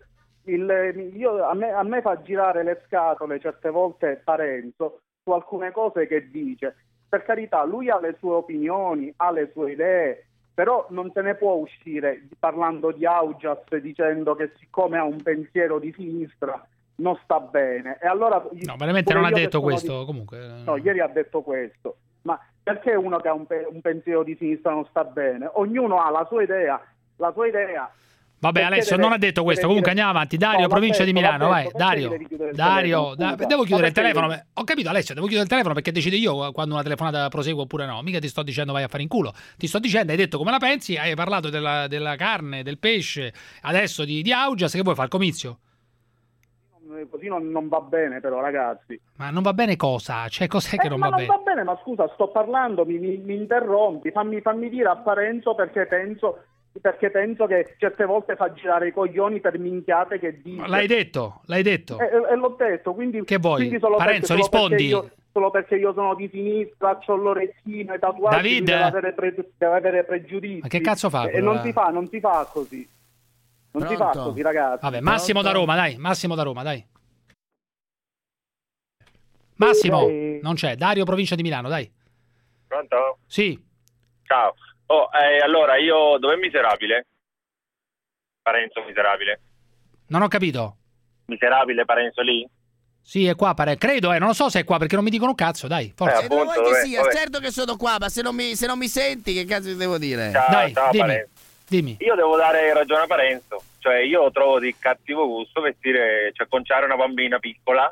A me fa girare le scatole certe volte Parenzo su alcune cose che dice. Per carità, lui ha le sue opinioni, ha le sue idee, però non se ne può uscire parlando di Augias dicendo che siccome ha un pensiero di sinistra non sta bene. E allora, no, veramente non ha detto questo comunque. No, ieri ha detto questo. Ma perché uno che ha un pensiero di sinistra non sta bene? Ognuno ha la sua idea. Vabbè, Alessio non ha detto questo, comunque andiamo avanti. Dario, provincia di Milano, vai. Dario, devo chiudere il telefono. Ho capito, Alessio, devo chiudere il telefono perché decido io quando una telefonata prosegue oppure no. Mica ti sto dicendo vai a fare in culo. Ti sto dicendo, hai detto come la pensi, hai parlato della carne, del pesce, adesso di Augias, che vuoi fare il comizio? Così non va bene però, ragazzi. Ma non va bene cosa? Cioè, cos'è che non va bene? Non va bene, ma scusa, sto parlando, mi interrompi, fammi dire a Parenzo perché penso che certe volte fa girare i coglioni per minchiate che dice. L'hai detto? E l'ho detto, quindi che vuoi? Quindi Parenzo, rispondi. Solo perché io sono di sinistra, c'ho l'orecchino e tatuaggi, David, deve avere pregiudizi. Ma che cazzo fa? E non si fa così. Non si fa così, ragazzi. Vabbè, Massimo da Roma, dai. Massimo, non c'è. Dario, provincia di Milano, dai. Pronto? Sì. Ciao. Allora, io... Dov'è Miserabile? Parenzo Miserabile. Non ho capito. Miserabile Parenzo lì? Sì, è qua, credo, non lo so se è qua perché non mi dicono un cazzo, dai, forza. Se non vuoi che sia, certo che sono qua, ma se non mi senti che cazzo ti devo dire? Ciao, dimmi. Io devo dare ragione a Parenzo, cioè io trovo di cattivo gusto conciare una bambina piccola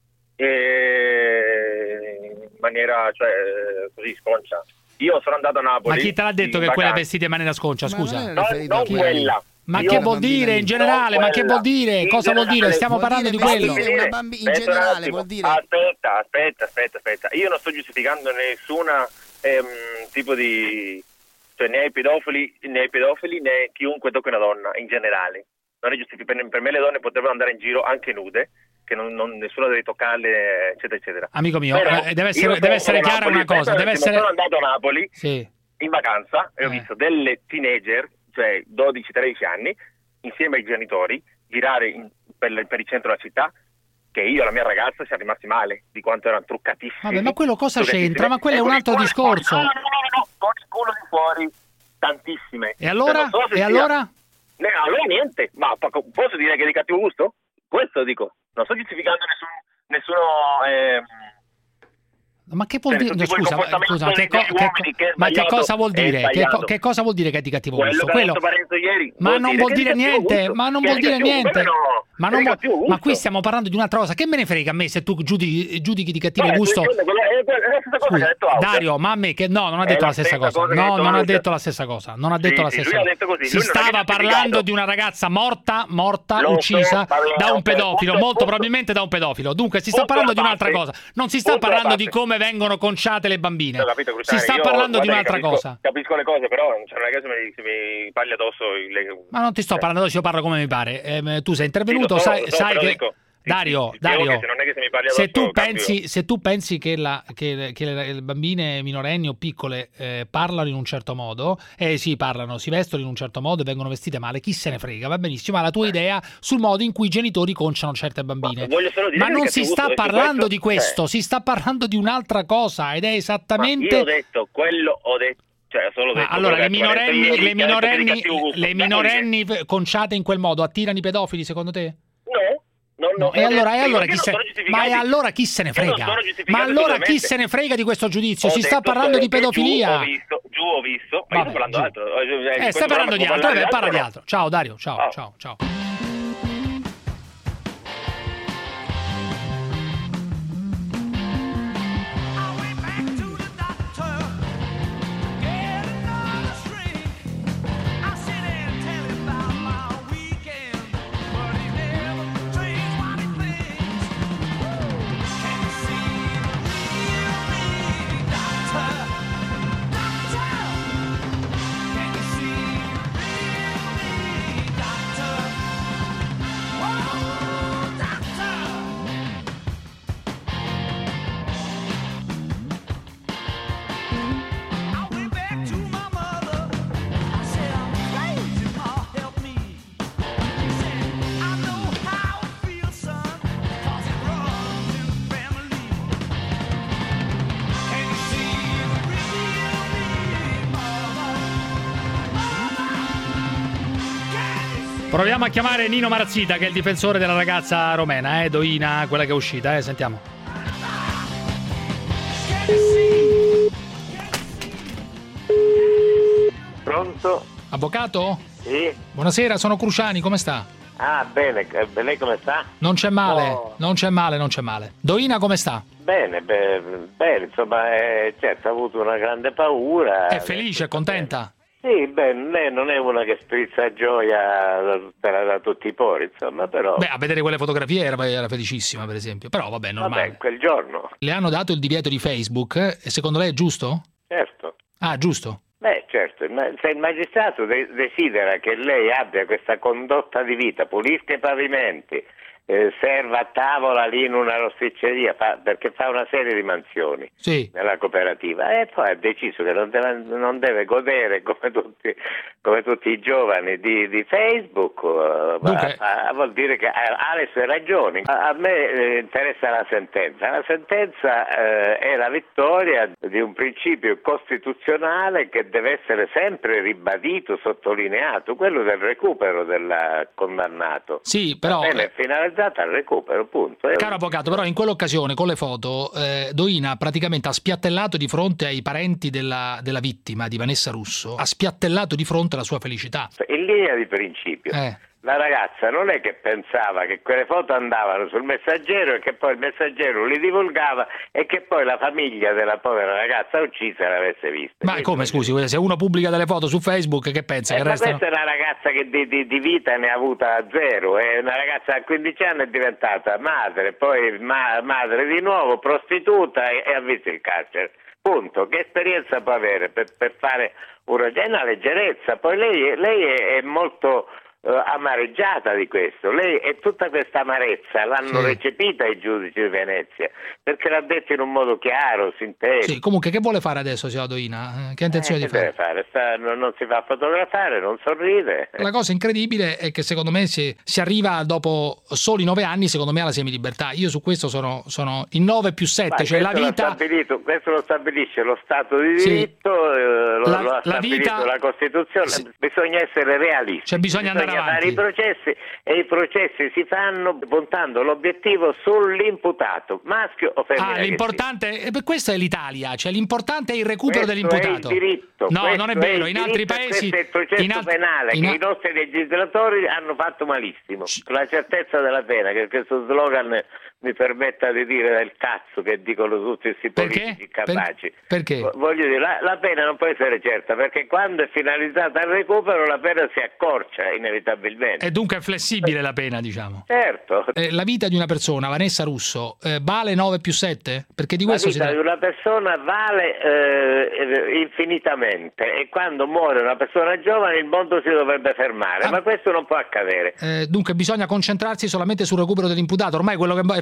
in maniera, così sconcia. Io sono andato a Napoli. Ma chi te l'ha detto che quella è vestita in maniera sconcia, scusa? Non quella. Ma che vuol dire in generale? Ma che vuol dire? Cosa vuol dire? Stiamo parlando di quello. In generale vuol dire. Aspetta. Io non sto giustificando nessuna tipo di, cioè né ai pedofili né chiunque tocchi una donna in generale. Non è giustificato. Per me le donne potrebbero andare in giro anche nude, che nessuno deve toccarle, eccetera, eccetera. Amico mio, deve essere chiara una cosa. Sono andato a Napoli in vacanza e ho visto delle teenager, cioè 12-13 anni, insieme ai genitori, girare per il centro della città, che io e la mia ragazza siamo rimasti male di quanto erano truccatissimi. Vabbè, ma quello cosa c'entra? Ma quello è un altro discorso. No, con il culo di fuori, tantissime. E allora? Allora niente, ma posso dire che è di cattivo gusto? Questo dico, non sto giustificando nessuno ma che vuol dire? Scusa, ma che cosa vuol dire? Che cosa vuol dire che è di cattivo gusto? Ma non vuol dire niente, ma non vuol dire niente. Ma qui stiamo parlando di un'altra cosa. Che me ne frega a me se tu giudichi di cattivo gusto? Scusa, Dario, ma a me che no, non ha detto la stessa cosa. No, non ha detto la stessa cosa. Non ha detto la stessa cosa. Si stava parlando di una ragazza morta, uccisa da un pedofilo, molto probabilmente da un pedofilo. Dunque si sta parlando di un'altra cosa. Non si sta parlando di come vengono conciate le bambine. Si sta parlando di un'altra cosa. Capisco le cose, però non è che se mi parli addosso. Ma non ti sto parlando addosso, io parlo come mi pare. Tu sei intervenuto, sai che Dario, se tu pensi che le bambine minorenni o piccole parlano in un certo modo, si vestono in un certo modo e vengono vestite male, chi se ne frega, va benissimo, ma la tua idea sul modo in cui i genitori conciano certe bambine. Ma non si sta parlando di questo, si sta parlando di un'altra cosa ed è esattamente... Io ho detto, quello ho detto. Cioè, solo detto, allora le minorenni conciate in quel modo attirano i pedofili secondo te? No, E allora chi se ne frega? Ma allora chi se ne frega di questo giudizio? Si sta parlando di pedofilia. Giù ho visto, ma io sto parlando altro. Stai parlando di altro, parla di altro. Ciao Dario, ciao. Proviamo a chiamare Nino Marazzita, che è il difensore della ragazza romena, Doina, quella che è uscita, sentiamo. Pronto? Avvocato? Sì. Buonasera, sono Cruciani, come sta? Ah, bene, lei come sta? Non c'è male, non c'è male. Doina come sta? Bene, insomma, certo, ha avuto una grande paura. È felice, è contenta? Sì, lei non è una che sprizza gioia da tutti i pori, insomma, però... a vedere quelle fotografie era felicissima, per esempio, però vabbè, normale. Vabbè, quel giorno... Le hanno dato il divieto di Facebook, e secondo lei è giusto? Certo. Ah, giusto? Certo, se il magistrato desidera che lei abbia questa condotta di vita, pulisca i pavimenti, serva a tavola lì in una rosticceria, perché fa una serie di mansioni nella cooperativa, e poi ha deciso che non deve godere come tutti i giovani di Facebook. Vuol dire che ha le sue ragioni. A me interessa la sentenza. La sentenza è la vittoria di un principio costituzionale che deve essere sempre ribadito, sottolineato, quello del recupero del condannato. Sì, però... finalizzato al recupero, punto. Caro avvocato, però in quell'occasione con le foto Doina praticamente ha spiattellato di fronte ai parenti della vittima, di Vanessa Russo, ha spiattellato di fronte alla sua felicità. In linea di principio. La ragazza non è che pensava che quelle foto andavano sul Messaggero e che poi il Messaggero li divulgava e che poi la famiglia della povera ragazza uccisa l'avesse vista. Ma come, scusi, se uno pubblica delle foto su Facebook, che pensa? Che restano... Questa è una ragazza che di vita ne ha avuta zero, è una ragazza a 15 anni è diventata madre, poi madre di nuovo, prostituta e ha visto il carcere. Punto. Che esperienza può avere per fare una leggerezza? Poi lei è molto... amareggiata di questo. Lei e tutta questa amarezza l'hanno recepita i giudici di Venezia, perché l'ha detto in un modo chiaro, sintetico. Sì, comunque che vuole fare adesso, signora Doina? Che ha intenzione di fare? Deve fare? Non si fa fotografare, non sorride. La cosa incredibile è che secondo me si arriva dopo soli 9 anni, secondo me, alla semilibertà. Io su questo sono in 9 più 7, cioè la vita... Questo lo stabilisce lo Stato di diritto, lo ha stabilito la Costituzione. Bisogna essere realisti. Cioè bisogna andare fare i processi, e i processi si fanno puntando l'obiettivo sull'imputato, maschio o femmina. L'importante, questa è l'Italia, cioè l'importante è il recupero dell'imputato. È il diritto. No, non è vero, in altri paesi... Questo è il processo penale che i nostri legislatori hanno fatto malissimo. La certezza della pena, che questo slogan mi permetta di dire del cazzo che dicono tutti questi politici capaci. Perché? Voglio dire, la pena non può essere certa, perché quando è finalizzata al recupero la pena si accorcia inevitabilmente. E dunque è flessibile la pena, diciamo. Certo. La vita di una persona, Vanessa Russo, vale 9 più 7? Perché di questo la vita di una persona vale infinitamente, e quando muore una persona giovane il mondo si dovrebbe fermare, ma questo non può accadere. Dunque bisogna concentrarsi solamente sul recupero dell'imputato. Ormai quello che è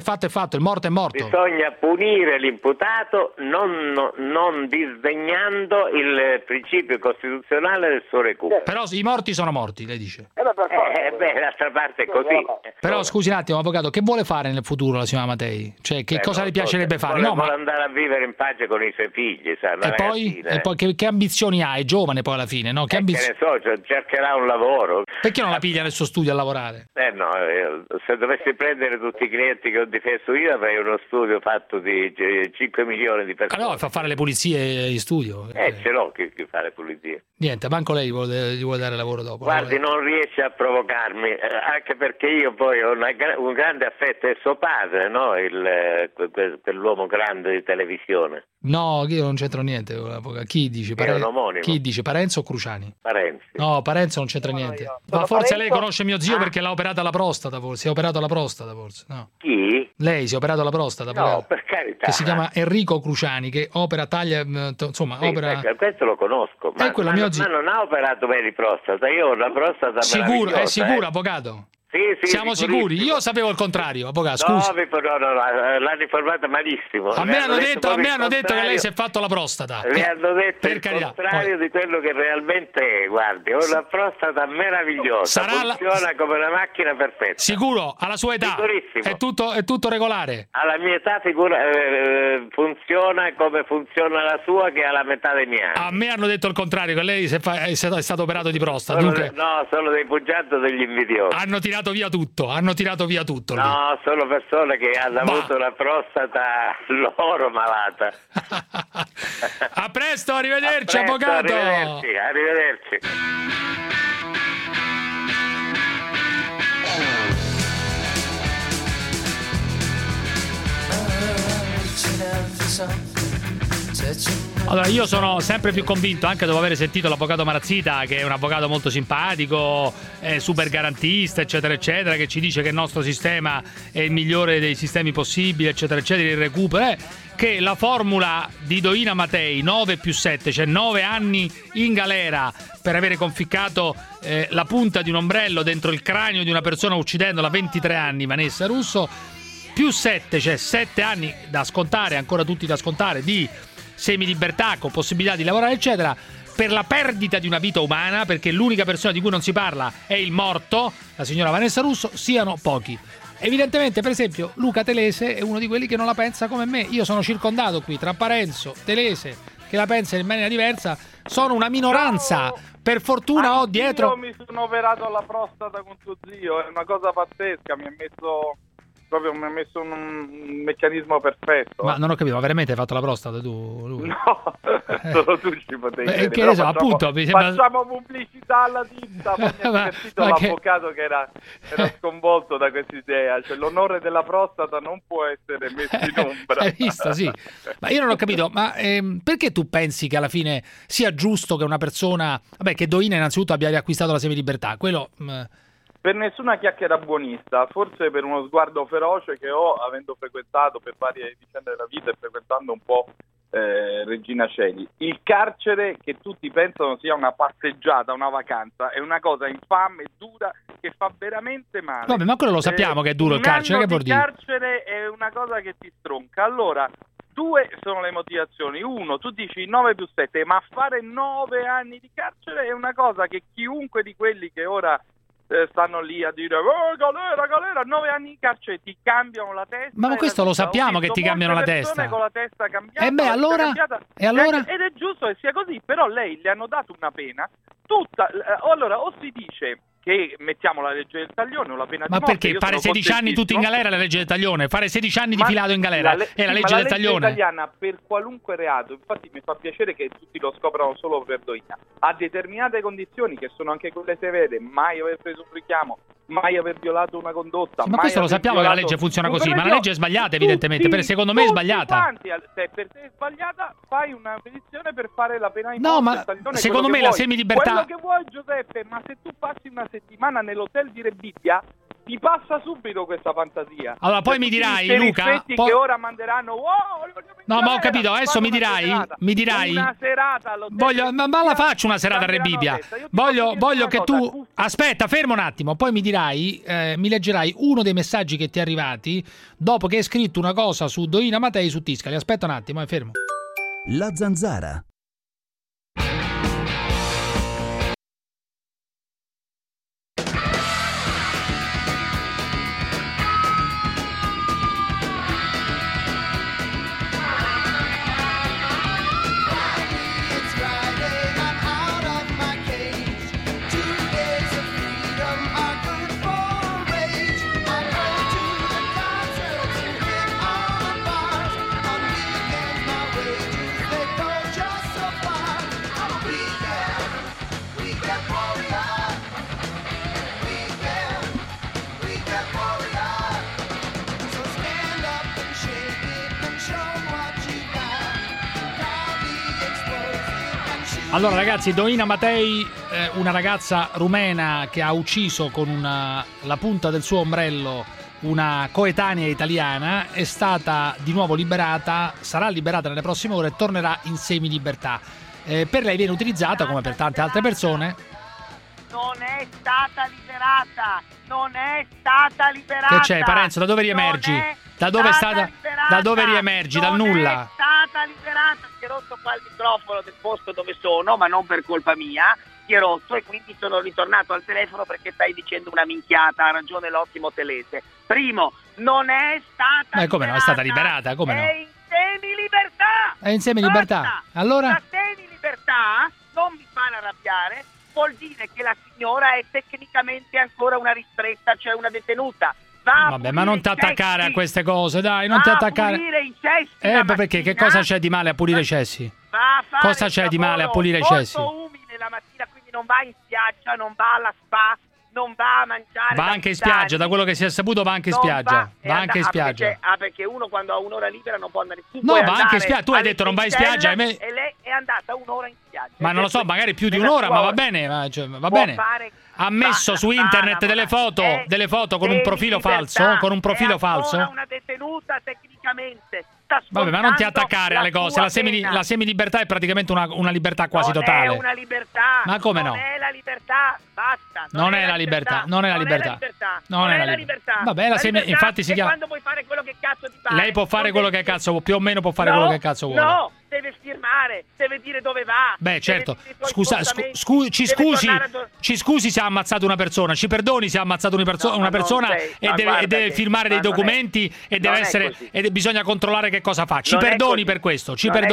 fatto è fatto, il morto è morto. Bisogna punire l'imputato non disdegnando il principio costituzionale del suo recupero. Però i morti sono morti, lei dice. D'altra parte è così. Però scusi un attimo, avvocato, che vuole fare nel futuro la signora Mattei? Cioè, che cosa le piacerebbe fare? Vuole andare a vivere in pace con i suoi figli, sa, e poi che ambizioni ha? È giovane poi alla fine, no? Che ne so, cercherà un lavoro. Perché non la piglia nel suo studio a lavorare? No, se dovessi prendere tutti i clienti che ho difeso io avrei uno studio fatto di 5 milioni di persone. No, fa fare le pulizie in studio. Ce l'ho chi fa le pulizie. Niente, manco lei gli vuole dare lavoro dopo. Guardi, non riesce a provocarmi, anche perché io poi ho un grande affetto, è suo padre, no? Quell'uomo grande di televisione. No, io non c'entro niente. Chi dice? Chi dice? Parenzo o Cruciani? Parenzo. No, Parenzo non c'entra niente. Ma forse lei conosce mio zio perché l'ha operata alla prostata, forse. Si è operato alla prostata, forse. No. Chi? Lei si è operato alla prostata. No, per carità. Che si chiama Enrico Cruciani, che taglia, insomma, opera... Questo lo conosco, ma non ha operato me di prostata. Io ho una prostata sicuro, è sicuro, avvocato? Sì, siamo sicuri? Io sapevo il contrario, avvocato, scusi. No, l'hanno informata malissimo. A me hanno detto che lei si è fatto la prostata. Le hanno detto il contrario di quello che realmente è. Guardi, ho una prostata meravigliosa, funziona come una macchina perfetta. Sicuro? Alla sua età? Sicurissimo. È tutto regolare? Alla mia età funziona come funziona la sua, che è alla metà dei miei anni. A me hanno detto il contrario, che lei è stato operato di prostata. No, sono dei bugiardi, degli invidiosi. Hanno tirato via tutto. No, sono persone che hanno avuto la prostata loro malata. A presto, arrivederci, avvocato. Arrivederci. Allora, io sono sempre più convinto, anche dopo aver sentito l'avvocato Marazzita, che è un avvocato molto simpatico, super garantista, eccetera, eccetera, che ci dice che il nostro sistema è il migliore dei sistemi possibili, eccetera, eccetera, il recupero, che la formula di Doina Mattei, 9+7, cioè 9 anni in galera per avere conficcato la punta di un ombrello dentro il cranio di una persona uccidendola, 23 anni, Vanessa Russo, +7, cioè 7 anni da scontare, ancora tutti da scontare, di semilibertà con possibilità di lavorare, eccetera, per la perdita di una vita umana, perché l'unica persona di cui non si parla è il morto, la signora Vanessa Russo, siano pochi. Evidentemente, per esempio, Luca Telese è uno di quelli che non la pensa come me. Io sono circondato qui tra Parenzo, Telese, che la pensa in maniera diversa. Sono una minoranza. Per fortuna ho dietro... Io mi sono operato alla prostata con tuo zio, è una cosa pazzesca, mi ha messo un meccanismo perfetto. Ma non ho capito, ma veramente hai fatto la prostata tu? Lui? No, solo tu ci potevi che so, appunto, facciamo pubblicità alla ditta. Poi mi ha sentito l'avvocato che era sconvolto da questa idea, cioè l'onore della prostata non può essere messo in ombra. Hai visto, sì. Ma io non ho capito, ma perché tu pensi che alla fine sia giusto che una persona, che Doina innanzitutto abbia riacquistato la semilibertà? Quello... Per nessuna chiacchiera buonista, forse per uno sguardo feroce che ho, avendo frequentato per varie vicende della vita e frequentando un po' Regina Coeli. Il carcere, che tutti pensano sia una passeggiata, una vacanza, è una cosa infame, dura, che fa veramente male. Vabbè, ma quello lo sappiamo che è duro il carcere, che vuol dire? Il carcere è una cosa che ti stronca. Allora, due sono le motivazioni. Uno, tu dici 9+7, ma fare 9 anni di carcere è una cosa che chiunque di quelli che ora stanno lì a dire galera, 9 anni in carcere, ti cambiano la testa. Ma questo lo sappiamo che ti cambiano la testa. Con la testa cambiata, allora? Ed è giusto che sia così, però lei le hanno dato una pena tutta. Allora, o si dice che mettiamo la legge del taglione o la pena di morte. Ma perché fare 16 anni tutti in galera è la legge del taglione? Fare 16 anni di filato in galera è la legge del taglione? La legge italiana per qualunque reato, infatti mi fa piacere che tutti lo scoprano solo per Doina, a determinate condizioni che sono anche quelle severe, mai aver preso un richiamo, mai aver violato una condotta. Sì, ma questo lo sappiamo che la legge funziona così, ma la legge è sbagliata evidentemente, secondo me è sbagliata. Se per te è sbagliata, fai una petizione per fare la pena di morte. No, ma secondo me la semilibertà... Quello che vuoi, Giuseppe, ma se tu passi una settimana nell'hotel di Rebibbia, ti passa subito questa fantasia. Allora poi mi dirai, Luca, che ora manderanno no, ma ho capito, adesso mi dirai una serata ma la faccio una serata a Rebibbia. Voglio che tu Aspetta, fermo un attimo, poi mi dirai, mi leggerai uno dei messaggi che ti è arrivati dopo che hai scritto una cosa su Doina Matei su Tiscali. Aspetta un attimo, fermo. La Zanzara. Allora ragazzi, Doina Matei, una ragazza rumena che ha ucciso con la punta del suo ombrello una coetanea italiana, è stata di nuovo liberata, sarà liberata nelle prossime ore e tornerà in semilibertà. Per lei viene utilizzata, come per tante altre persone... Non è stata liberata! Non è stata liberata! Che c'è, Parenzo? Da dove riemergi? Da dove riemergi? Dal nulla? Non è stata liberata! Si è rotto qua il microfono del posto dove sono, ma non per colpa mia. Si è rotto e quindi sono ritornato al telefono perché stai dicendo una minchiata. Ha ragione l'ottimo Telese. Primo, non è stata come no? È stata liberata? Come no? È in semilibertà! È in semilibertà? Allora? La semilibertà non mi fa arrabbiare. Vuol dire che la signora è tecnicamente ancora una ristretta, cioè una detenuta. Vabbè, ma non ti attaccare a queste cose, dai, non ti attaccare. Va a pulire i cessi. Perché che cosa c'è di male a pulire i cessi? Cosa c'è di male a pulire i cessi? Molto umile la mattina, quindi non va in spiaggia, non va alla spa, non va a mangiare. Va anche in spiaggia, da quello che si è saputo va anche in spiaggia. Va anche in spiaggia. Perché uno quando ha un'ora libera non può andare su. No, va anche in spiaggia. Tu hai detto non vai in spiaggia. E lei è andata un'ora in spiaggia. Ma non lo so, magari più di un'ora, ma va bene. Va bene. Ha messo su internet delle foto con un profilo falso. Con un profilo falso. È una detenuta tecnicamente. Vabbè, ma non ti attaccare alle cose. La semilibertà è praticamente una libertà quasi totale. Non è una libertà. Ma come no? Non è la libertà, basta. Non è la libertà. Non è la libertà. Non è la libertà. Vabbè, infatti si chiama. Quando puoi fare quello che cazzo ti pare. Lei può fare quello che cazzo, più o meno può fare quello che cazzo vuole. No, deve firmare, deve dire dove va. Beh, certo. Scusa, ci scusi se ha ammazzato una persona, ci perdoni se ha ammazzato una persona e deve firmare dei documenti e deve essere e bisogna controllare che cosa fa. Ci perdoni per questo,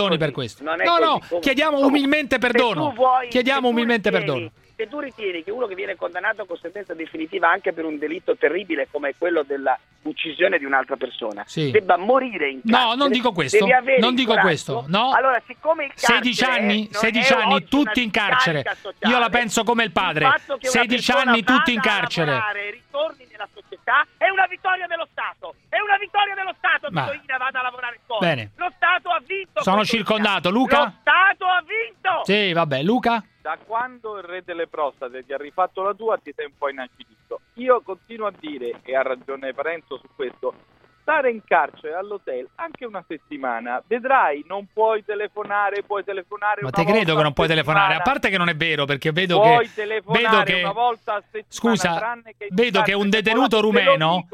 No, chiediamo umilmente perdono. Chiediamo umilmente perdono. Se tu ritieni che uno che viene condannato con sentenza definitiva anche per un delitto terribile come quello della uccisione di un'altra persona debba morire in carcere, no, non dico questo. Non dico questo. No. Allora, siccome il 16 anni tutti in carcere. Sociale, io la penso come il padre. 16 anni tutti in carcere. Ritorni nella società è una vittoria dello Stato. È una vittoria dello Stato che Doina vada a lavorare fuori. Bene. Lo Stato ha vinto. Sono circondato, Luca? Lo Stato ha vinto. Sì, vabbè, Luca? Da quando il re delle prostate ti ha rifatto la tua ti sei un po' inacidito. Io continuo a dire, e ha ragione Parenzo su questo, stare in carcere all'hotel anche una settimana, vedrai, non puoi telefonare ma te credo che non puoi telefonare, a parte che non è vero, perché vedo che una volta a settimana, scusa, vedo che un detenuto rumeno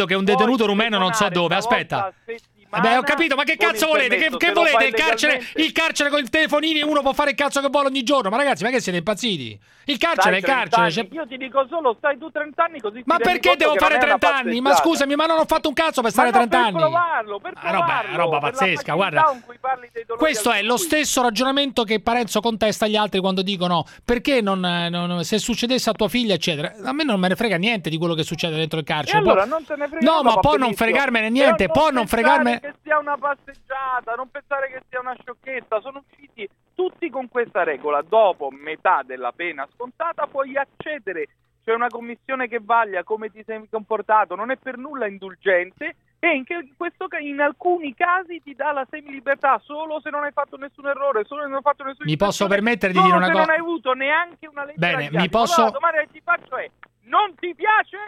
non so dove, aspetta. Ho capito, ma che cazzo volete? Che volete? Il carcere con i telefonini, uno può fare il cazzo che vuole ogni giorno. Ma ragazzi, ma che siete impazziti? Il carcere è il carcere. Io ti dico solo, stai tu 30 anni così. Ma perché devo fare 30 anni? Ma scusami, ma non ho fatto un cazzo per stare 30 anni. Per provarlo, roba pazzesca, guarda. Questo è lo stesso ragionamento che Parenzo contesta agli altri quando dicono perché non se succedesse a tua figlia, eccetera. A me non me ne frega niente di quello che succede dentro il carcere. E allora non te ne frega. No, ma può non fregarmene niente, può non fregarmene che sia una passeggiata, non pensare che sia una sciocchezza, sono usciti tutti con questa regola, dopo metà della pena scontata puoi accedere, c'è una commissione che vaglia come ti sei comportato, non è per nulla indulgente e in alcuni casi ti dà la semilibertà solo se non hai fatto nessun errore, solo se non hai fatto nessun Mi posso permettere di dire una cosa? Non hai avuto neanche una lettera. Bene, mi posso... Allora, la domanda che ti faccio è, non ti piace?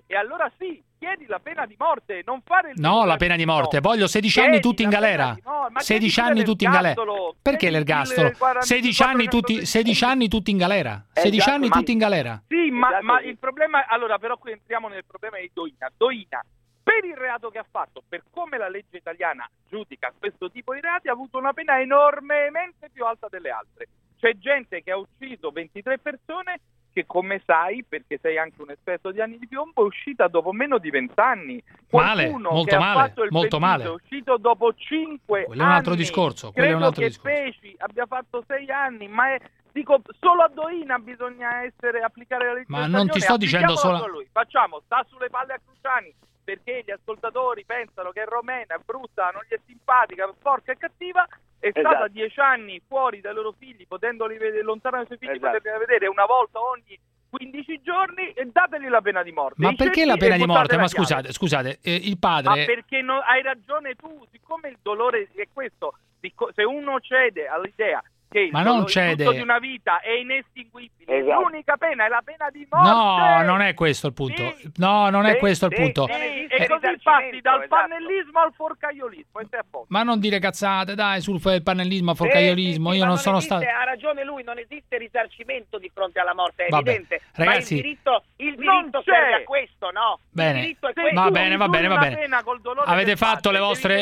e allora sì, chiedi la pena di morte, non fare il... No, la pena di morte, voglio 16 anni tutti in galera. 16 anni tutti in galera. Perché l'ergastolo? 16 anni tutti in galera. 16 anni tutti in galera. Sì, ma il problema... Allora, però qui entriamo nel problema di Doina. Doina, per il reato che ha fatto, per come la legge italiana giudica questo tipo di reati, ha avuto una pena enormemente più alta delle altre. C'è gente che ha ucciso 23 persone che, come sai, perché sei anche un esperto di anni di piombo, è uscita dopo meno di 20 anni. Qualcuno molto che male, ha fatto il molto male. È uscito dopo 5 quello anni. È un altro discorso. Credo che Pesci abbia fatto 6 anni, ma dico, solo a Doina bisogna applicare la legge. Ma non ti sto dicendo solo... Lui. Facciamo, sta sulle palle a Cruciani, perché gli ascoltatori pensano che è romena, è brutta, non gli è simpatica, porca e cattiva, è stata 10 anni fuori dai loro figli, potendoli vedere lontano dai suoi figli, poterli vedere una volta ogni 15 giorni, e dategli la pena di morte. Ma perché la pena di morte? Ma scusate, il padre... Ma perché hai ragione tu, siccome il dolore è questo, se uno cede all'idea che il tutto di una vita è inestinguibile, l'unica pena è la pena di morte. No, non è questo il punto. Sì. No, non è questo il punto. E così passi dal pannellismo al forcaiolismo. Ma non dire cazzate, dai, sul pannellismo al forcaiolismo. Io non sono stato... Ha ragione lui, non esiste risarcimento di fronte alla morte, è evidente. Ragazzi, ma il diritto serve a questo, no? Bene. Il diritto è questo. Va bene. Avete fatto le vostre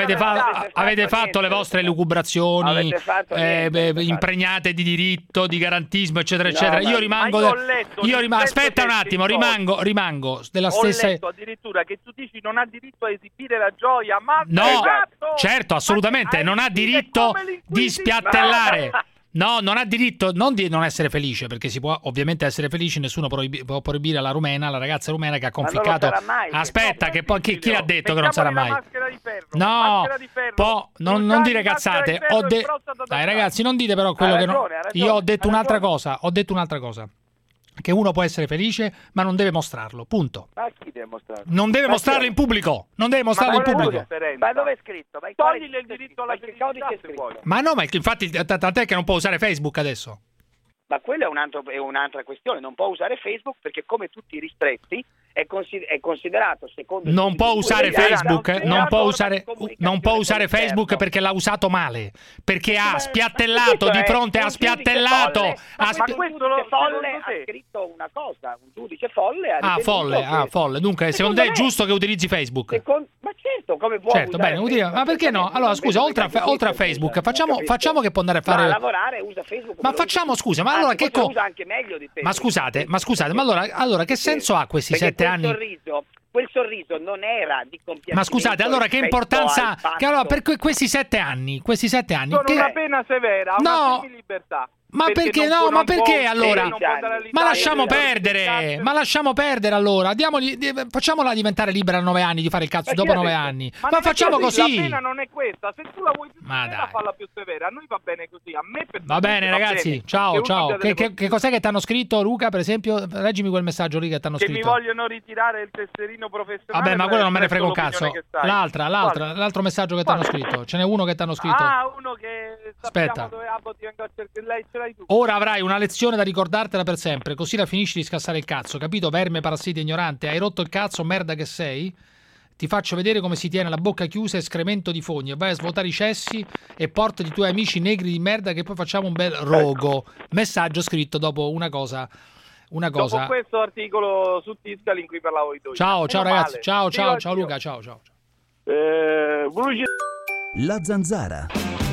avete fatto le vostre lucubrazioni impregnate di diritto, di garantismo, eccetera, eccetera. Io rimango aspetta un attimo, rimango della stessa... Ho letto addirittura che tu dici non ha diritto a esibire la gioia, ma no, certo, assolutamente, non ha diritto di spiattellare. No, non ha diritto non di non essere felice, perché si può ovviamente essere felici, nessuno può proibire alla ragazza rumena che ha conficcato. Aspetta, che poi chi l'ha detto che non sarà mai? No, non dire cazzate. Dai ragazzi, non dite però quello che io ho detto un'altra cosa, che uno può essere felice, ma non deve mostrarlo, punto. Ma chi deve mostrarlo? Non deve mostrarlo in pubblico, non deve mostrarlo in pubblico. Ma dove è scritto? Togli il diritto alla felicità se vuoi. Ma no, ma infatti tant'è che non può usare Facebook adesso. Ma quello è un'altra questione, non può usare Facebook perché, come tutti i ristretti, è considerato secondo non può usare Facebook, non può usare Facebook perché l'ha usato male, perché ha spiattellato di fronte a spiattellato. Ma questo folle ha scritto una cosa, un giudice folle ha folle. Dunque, secondo te è giusto che utilizzi Facebook? Ma certo, come può usare bene, ma perché no? Allora, scusa, oltre a Facebook, facciamo che può andare a fare a lavorare, usa Facebook. Ma facciamo, scusa, ma allora che usa anche meglio di Facebook. Ma scusate, ma allora che senso ha questi 7 anni? Quel sorriso non era di compiacimento. Ma scusate, allora che importanza per questi 7 anni? Sono una pena severa, una semilibertà. Ma perché no? Ma perché allora? Ma lasciamo perdere allora. Facciamola diventare libera a 9 anni di fare il cazzo dopo 9 anni. Ma facciamo così. La pena non è questa. Se tu la vuoi più severa, falla più severa. A noi va bene così. A me va bene, ragazzi. Ciao. Che cos'è che ti hanno scritto, Luca, per esempio? Leggimi quel messaggio lì che ti hanno scritto. Che mi vogliono ritirare il tesserino professionale. Vabbè, ma quello non me ne frega un cazzo. L'altro messaggio che ti hanno scritto. Ce n'è uno che ti hanno scritto. Uno che aspetta. Dove Abbott venga a cercare. Lei ce l'hai tu. Ora avrai una lezione da ricordartela per sempre, così la finisci di scassare il cazzo, capito? Verme parassita ignorante, hai rotto il cazzo, merda che sei? Ti faccio vedere come si tiene la bocca chiusa, escremento di fogne, vai a svuotare i cessi e porta i tuoi amici negri di merda che poi facciamo un bel rogo. Messaggio scritto dopo una cosa. Dopo questo articolo su Tiscal in cui parlavo di Ciao ragazzi, ciao Luca, ciao. La Zanzara.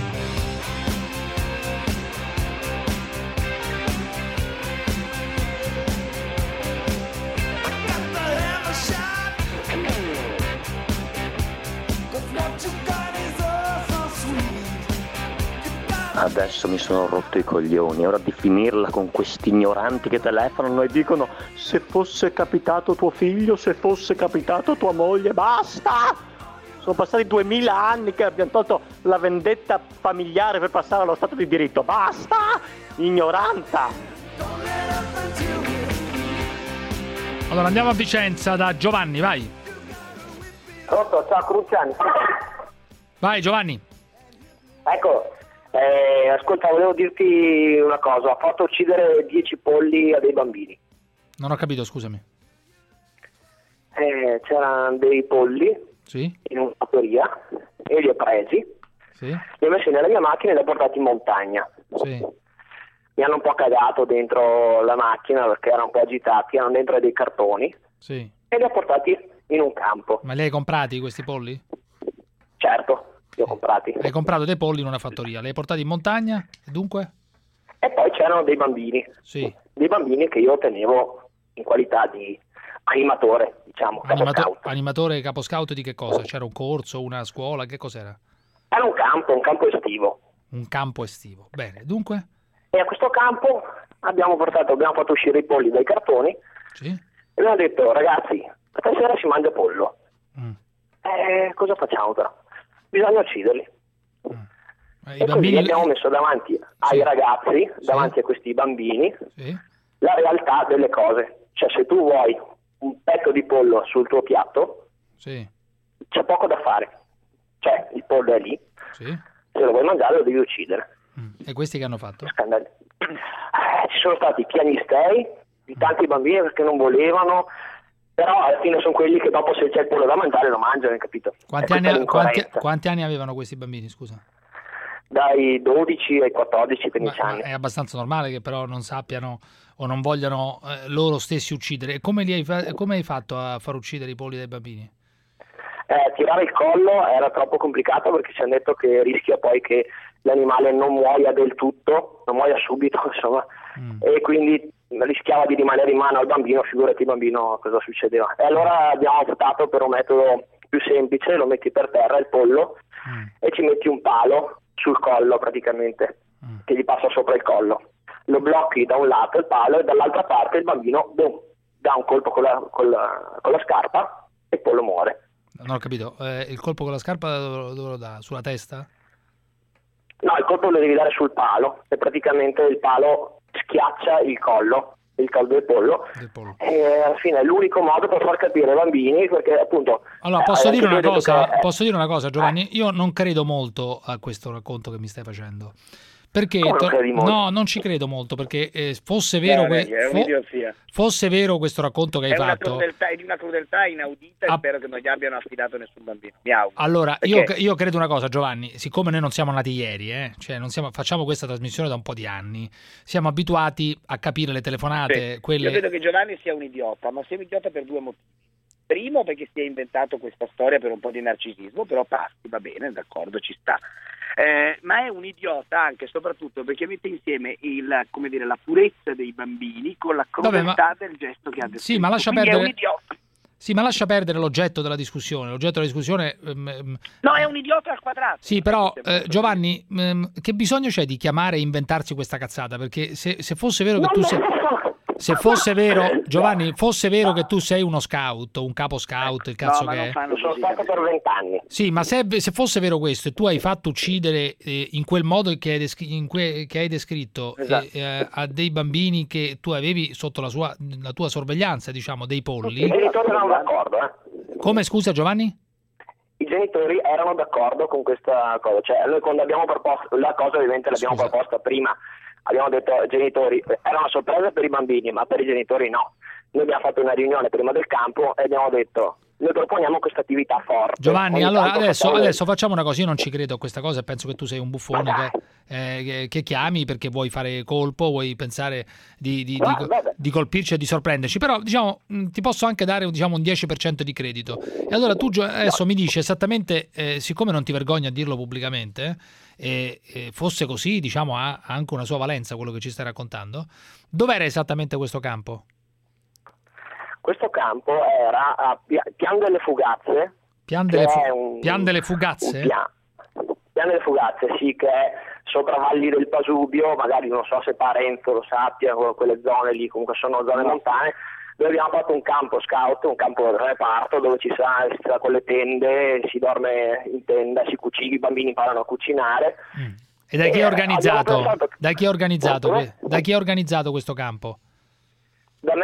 Adesso mi sono rotto i coglioni, è ora di finirla con questi ignoranti che telefonano e dicono: se fosse capitato tuo figlio, se fosse capitato tua moglie, basta! Sono passati 2000 anni che abbiamo tolto la vendetta familiare per passare allo stato di diritto, basta! Ignoranta! Allora andiamo a Vicenza da Giovanni, vai. Pronto, ciao Cruciani. Vai Giovanni. Ecco. Ascolta, volevo dirti una cosa. Ha fatto uccidere 10 polli a dei bambini. Non ho capito, scusami. c'erano dei polli in una fattoria e li ho presi, li ho messi nella mia macchina e li ho portati in montagna. Mi hanno un po' cagato dentro la macchina perché erano un po' agitati, erano dentro dei cartoni e li ho portati in un campo. Ma li hai comprati questi polli? Certo, li ho comprati. Hai comprato dei polli in una fattoria, li hai portati in montagna e dunque? E poi c'erano dei bambini, dei bambini che io tenevo in qualità di animatore, diciamo. Animatore capo scout di che cosa? C'era un corso, una scuola, che cos'era? Era un campo estivo. Un campo estivo, bene, dunque? E a questo campo abbiamo fatto uscire i polli dai cartoni e abbiamo detto, ragazzi, stasera si mangia pollo. Cosa facciamo però? Bisogna ucciderli. E così abbiamo messo davanti ai ragazzi, davanti a questi bambini, la realtà delle cose. Cioè, se tu vuoi un petto di pollo sul tuo piatto, c'è poco da fare. Cioè, il pollo è lì, se lo vuoi mangiare lo devi uccidere. E questi che hanno fatto? Ci sono stati piagnistei di tanti bambini perché non volevano, però alla fine sono quelli che dopo, se c'è il pollo da mangiare, lo mangiano, hai capito? Quanti anni avevano questi bambini, scusa? Dai 12 ai 14, 15 anni. È abbastanza normale che però non sappiano o non vogliano loro stessi uccidere. Come hai fatto a far uccidere i polli dai bambini? Tirare il collo era troppo complicato perché ci hanno detto che rischia poi che l'animale non muoia del tutto, non muoia subito, insomma, e quindi rischiava di rimanere in mano al bambino, figurati il bambino cosa succedeva. E allora abbiamo optato per un metodo più semplice, lo metti per terra il pollo e ci metti un palo sul collo praticamente, che gli passa sopra il collo. Lo blocchi da un lato il palo e dall'altra parte il bambino dà un colpo con la scarpa e il pollo muore. Non ho capito, il colpo con la scarpa dove lo dà? Sulla testa? No, il colpo lo devi dare sul palo e praticamente il palo schiaccia il collo del pollo. E alla fine è l'unico modo per far capire ai bambini, perché appunto... Allora, posso dire una cosa, Giovanni? Io non credo molto a questo racconto che mi stai facendo. Perché no, non ci credo molto, perché fosse vero fosse vero questo racconto che hai fatto, è di una crudeltà inaudita e spero che non gli abbiano affidato nessun bambino. Mi auguro. Allora, io credo una cosa, Giovanni, siccome noi non siamo nati ieri, cioè facciamo questa trasmissione da un po' di anni, siamo abituati a capire le telefonate, quelle... Io credo che Giovanni sia un idiota, ma sia un idiota per due motivi. Primo, perché si è inventato questa storia per un po' di narcisismo, però passi, va bene, d'accordo, ci sta. Ma è un idiota anche e soprattutto perché mette insieme la purezza dei bambini con la crudeltà del gesto che ha descritto. Sì, ma lascia perdere... È un idiota. Sì, ma lascia perdere l'oggetto della discussione. No, è un idiota al quadrato. Sì, però Giovanni, che bisogno c'è di chiamare e inventarsi questa cazzata? Perché se fosse vero che tu sei... Se fosse vero, Giovanni, fosse vero che tu sei uno scout, un capo scout, il cazzo che è. Sono stato per 20 anni. Sì, ma se fosse vero questo e tu hai fatto uccidere in quel modo che hai descritto a dei bambini che tu avevi sotto la tua sorveglianza, diciamo, dei polli. I genitori erano d'accordo, Come, scusa, Giovanni? I genitori erano d'accordo con questa cosa, cioè noi quando abbiamo proposto la cosa, ovviamente l'abbiamo proposta prima. Abbiamo detto ai genitori, era una sorpresa per i bambini, ma per i genitori no. Noi abbiamo fatto una riunione prima del campo e abbiamo detto, noi proponiamo questa attività forte. Giovanni, allora adesso facciamo una cosa, io non ci credo a questa cosa e penso che tu sei un buffone che chiami perché vuoi fare colpo, vuoi pensare di colpirci e di sorprenderci, però diciamo ti posso anche dare un 10% di credito. E allora tu adesso mi dici esattamente, siccome non ti vergogni a dirlo pubblicamente, fosse così, diciamo, ha anche una sua valenza quello che ci stai raccontando, dov'era esattamente questo campo? Questo campo era a Pian delle Fugazze. Pian delle Fugazze? Pian delle Fugazze, sì, che è sopra Valli del Pasubio, magari non so se Parenzo lo sappia, quelle zone lì, comunque sono zone montane, dove abbiamo fatto un campo scout, un campo del reparto, dove si sta con le tende, si dorme in tenda, si cucina, i bambini imparano a cucinare. E da chi è organizzato? Da chi è organizzato questo campo? Da me e altri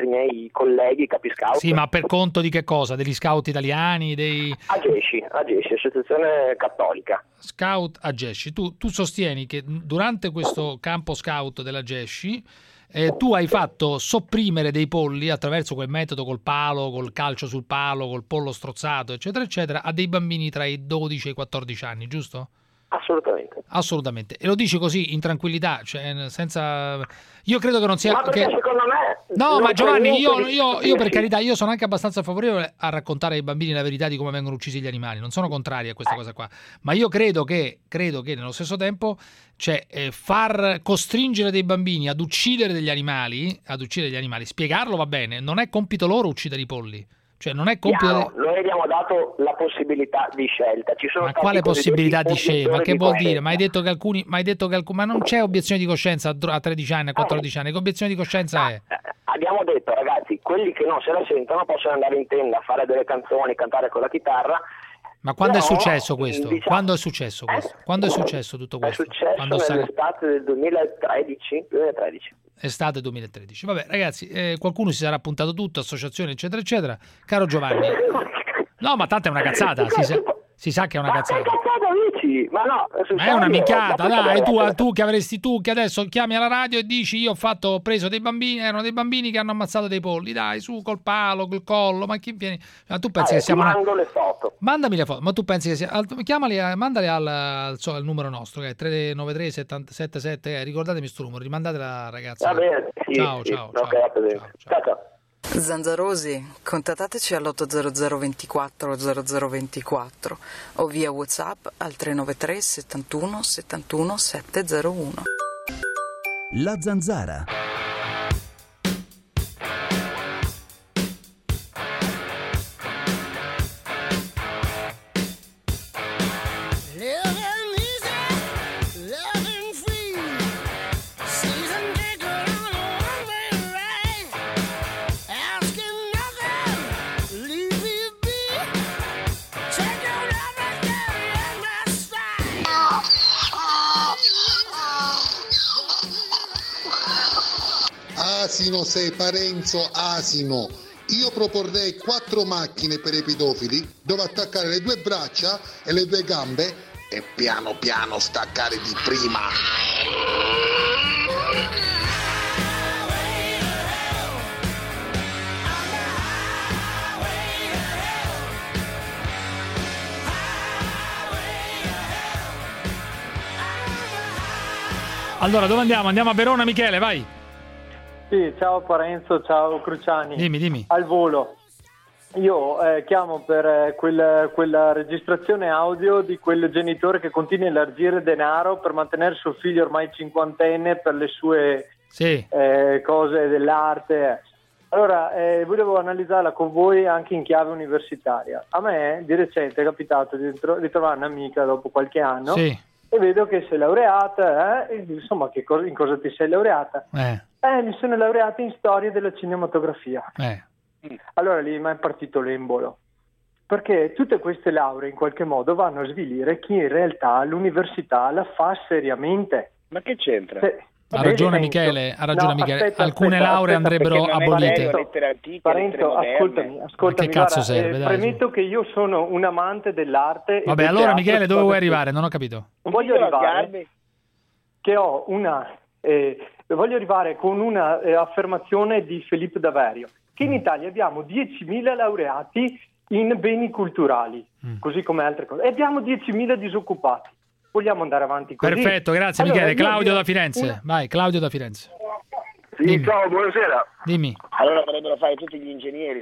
altri miei colleghi capiscout. Sì, ma per conto di che cosa? Degli scout italiani? Agesci, associazione cattolica. Scout Agesci. Tu sostieni che durante questo campo scout della Agesci tu hai fatto sopprimere dei polli attraverso quel metodo col palo, col calcio sul palo, col pollo strozzato, eccetera, eccetera, a dei bambini tra i 12 e i 14 anni, giusto? Assolutamente. E lo dici così in tranquillità, cioè senza... Io credo che non sia... Ma perché secondo me... No, ma Giovanni, io per carità, io sono anche abbastanza favorevole a raccontare ai bambini la verità di come vengono uccisi gli animali, non sono contrari a questa cosa qua, ma io credo che nello stesso tempo far costringere dei bambini ad uccidere degli animali, spiegarlo va bene, non è compito loro uccidere i polli. Cioè non è compito Noi abbiamo dato la possibilità di scelta. Ci sono quale possibilità di scelta? Ma che vuol dire? Ma hai detto che alcuni ma non c'è obiezione di coscienza a 13 anni, a 14 anni. Che obiezione di coscienza è? Abbiamo detto, ragazzi, quelli che non se la sentono possono andare in tenda a fare delle canzoni, cantare con la chitarra. Ma quando è successo questo? Quando è successo questo? Quando è successo tutto questo? È successo nell'estate del 2013. Estate 2013. Vabbè, ragazzi, qualcuno si sarà appuntato tutto, associazioni, eccetera, eccetera. Caro Giovanni. No, ma tanto è una cazzata, si sa che è una cazzata. Ma no, è una minchiata, dai, tu che adesso chiami alla radio e dici ho preso dei bambini, erano dei bambini che hanno ammazzato dei polli, dai, su col palo, col collo, ma chi viene? Ma tu pensi che siamo mando le foto. Mandami le foto, ma tu pensi che mandali al numero nostro che è 393 77, ricordatemi sto numero, rimandatela ragazzi. Va bene, ciao. Zanzarosi, contattateci all'800 24 0024 o via WhatsApp al 393 71 71 701. La Zanzara. Asino sei, Parenzo, asino. Io proporrei 4 macchine per i pedofili dove attaccare le 2 braccia e le 2 gambe e piano piano staccare di prima. Allora, dove andiamo? Andiamo a Verona, Michele, vai. Sì, ciao Parenzo, ciao Cruciani. Dimmi. Al volo. Io chiamo per quella registrazione audio di quel genitore che continua a elargire denaro per mantenere suo figlio ormai 50enne per le sue cose dell'arte. Allora, volevo analizzarla con voi anche in chiave universitaria. A me di recente è capitato di trovare un'amica dopo qualche anno e vedo che sei laureata, insomma, in cosa ti sei laureata? Mi sono laureata in storia della cinematografia. Allora lì mi è partito l'embolo, perché tutte queste lauree in qualche modo vanno a svilire chi in realtà l'università la fa seriamente. Ma che c'entra? Ha ragione Michele, alcune lauree andrebbero abolite. Parenzo, ascoltami. Che cazzo serve? Premetto che io sono un amante dell'arte. Vabbè, allora Michele, dove vuoi arrivare? Non ho capito. Voglio arrivare che ho voglio arrivare con una affermazione di Filippo Daverio, che in Italia abbiamo 10.000 laureati in beni culturali, così come altre cose, e abbiamo 10.000 disoccupati. Vogliamo andare avanti così? Perfetto, grazie Michele. Claudio da Firenze. Vai, Claudio da Firenze. Sì, dimmi. Ciao, buonasera. Dimmi. Allora vorrebbero fare tutti gli ingegneri.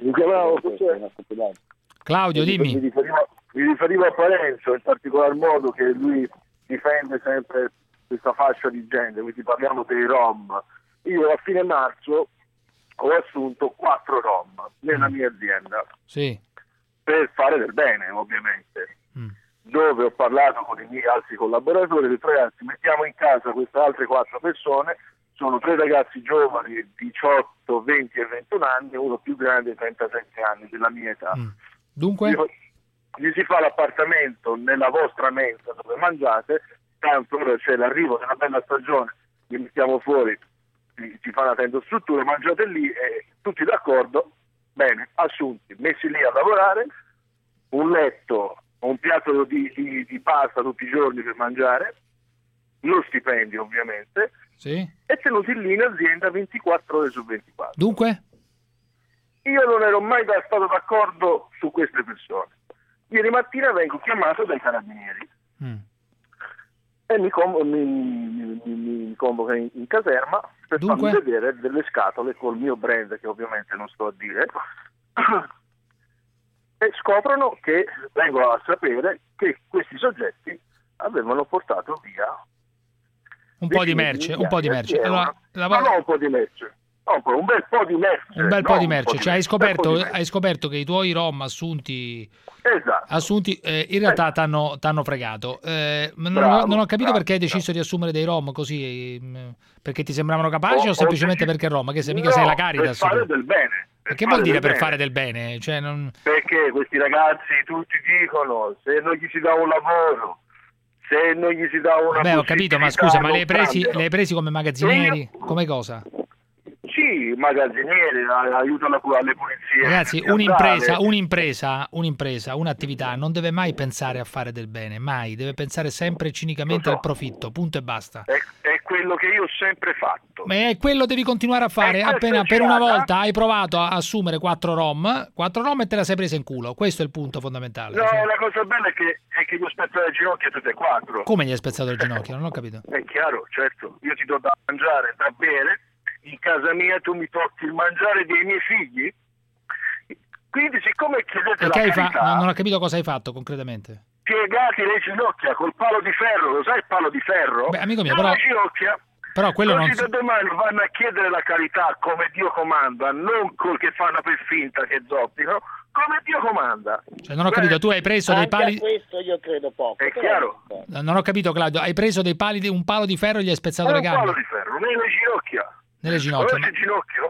Claudio, dimmi. Mi riferivo a Parenzo, in particolar modo, che lui difende sempre questa fascia di gente, quindi parliamo dei Rom. Io a fine marzo ho assunto 4 Rom nella mia azienda. Sì. Per fare del bene, ovviamente. Dove ho parlato con i miei altri collaboratori, ho detto ragazzi, mettiamo in casa queste altre 4 persone, sono 3 ragazzi giovani, 18, 20 e 21 anni, uno più grande, 37 anni, della mia età. Dunque? Gli si fa l'appartamento nella vostra mensa dove mangiate, tanto ora c'è l'arrivo della bella stagione, li mettiamo fuori si fa una tendostruttura, mangiate lì, tutti d'accordo, bene, assunti, messi lì a lavorare, un letto, un piatto di pasta tutti i giorni per mangiare, lo stipendio ovviamente, sì, e tenuti lì in azienda 24 ore su 24. Dunque? Io non ero mai stato d'accordo su queste persone. Ieri mattina vengo chiamato dai carabinieri e mi convoca in caserma per farmi vedere delle scatole col mio brand, che ovviamente non sto a dire, e scoprono che, vengo a sapere, che questi soggetti avevano portato via un po' di merce. Allora, no, un po' di merce. Un bel po' di merce. Un bel po' di merce. Cioè, hai scoperto che i tuoi rom assunti in realtà t'hanno fregato. Non ho capito perché hai deciso di assumere dei rom così, perché ti sembravano capaci o semplicemente perché rom? Che mica sei la Caritas. Per fare del bene. Che vuol dire per fare del bene? Cioè, Perché questi ragazzi tutti dicono, se non gli si dà un lavoro, se non gli si dà una Beh, ho capito, ma scusa, ma li hai presi come magazzinieri? Come cosa? Sì, magazzinieri, aiuto alle pulizie. Ragazzi, un'impresa, un'attività non deve mai pensare a fare del bene, mai, deve pensare sempre cinicamente al profitto, punto e basta. È quello che io ho sempre fatto. Ma è quello devi continuare a fare, appena per una volta hai provato a assumere 4 rom e te la sei presa in culo, questo è il punto fondamentale. No, la cosa bella è che gli ho spezzato le ginocchia tutte e 4. Come gli hai spezzato le ginocchia? Non ho capito. È chiaro, certo, io ti do da mangiare, da bere, in casa mia tu mi tocchi il mangiare dei miei figli, quindi siccome chiedete carità, non ho capito cosa hai fatto concretamente. Piegati le ginocchia col palo di ferro, lo sai il palo di ferro? Beh, amico mio, le ginocchia, però quello così non da domani vanno a chiedere la carità come Dio comanda, non col che fanno per finta che zoppino, come Dio comanda. Cioè, non ho capito, tu hai preso dei pali. Questo io credo poco. È chiaro. Non ho capito, Claudio, hai preso dei pali, un palo di ferro e gli hai spezzato le gambe? Un palo di ferro, nelle ginocchia. Nelle ginocchia. Ginocchio?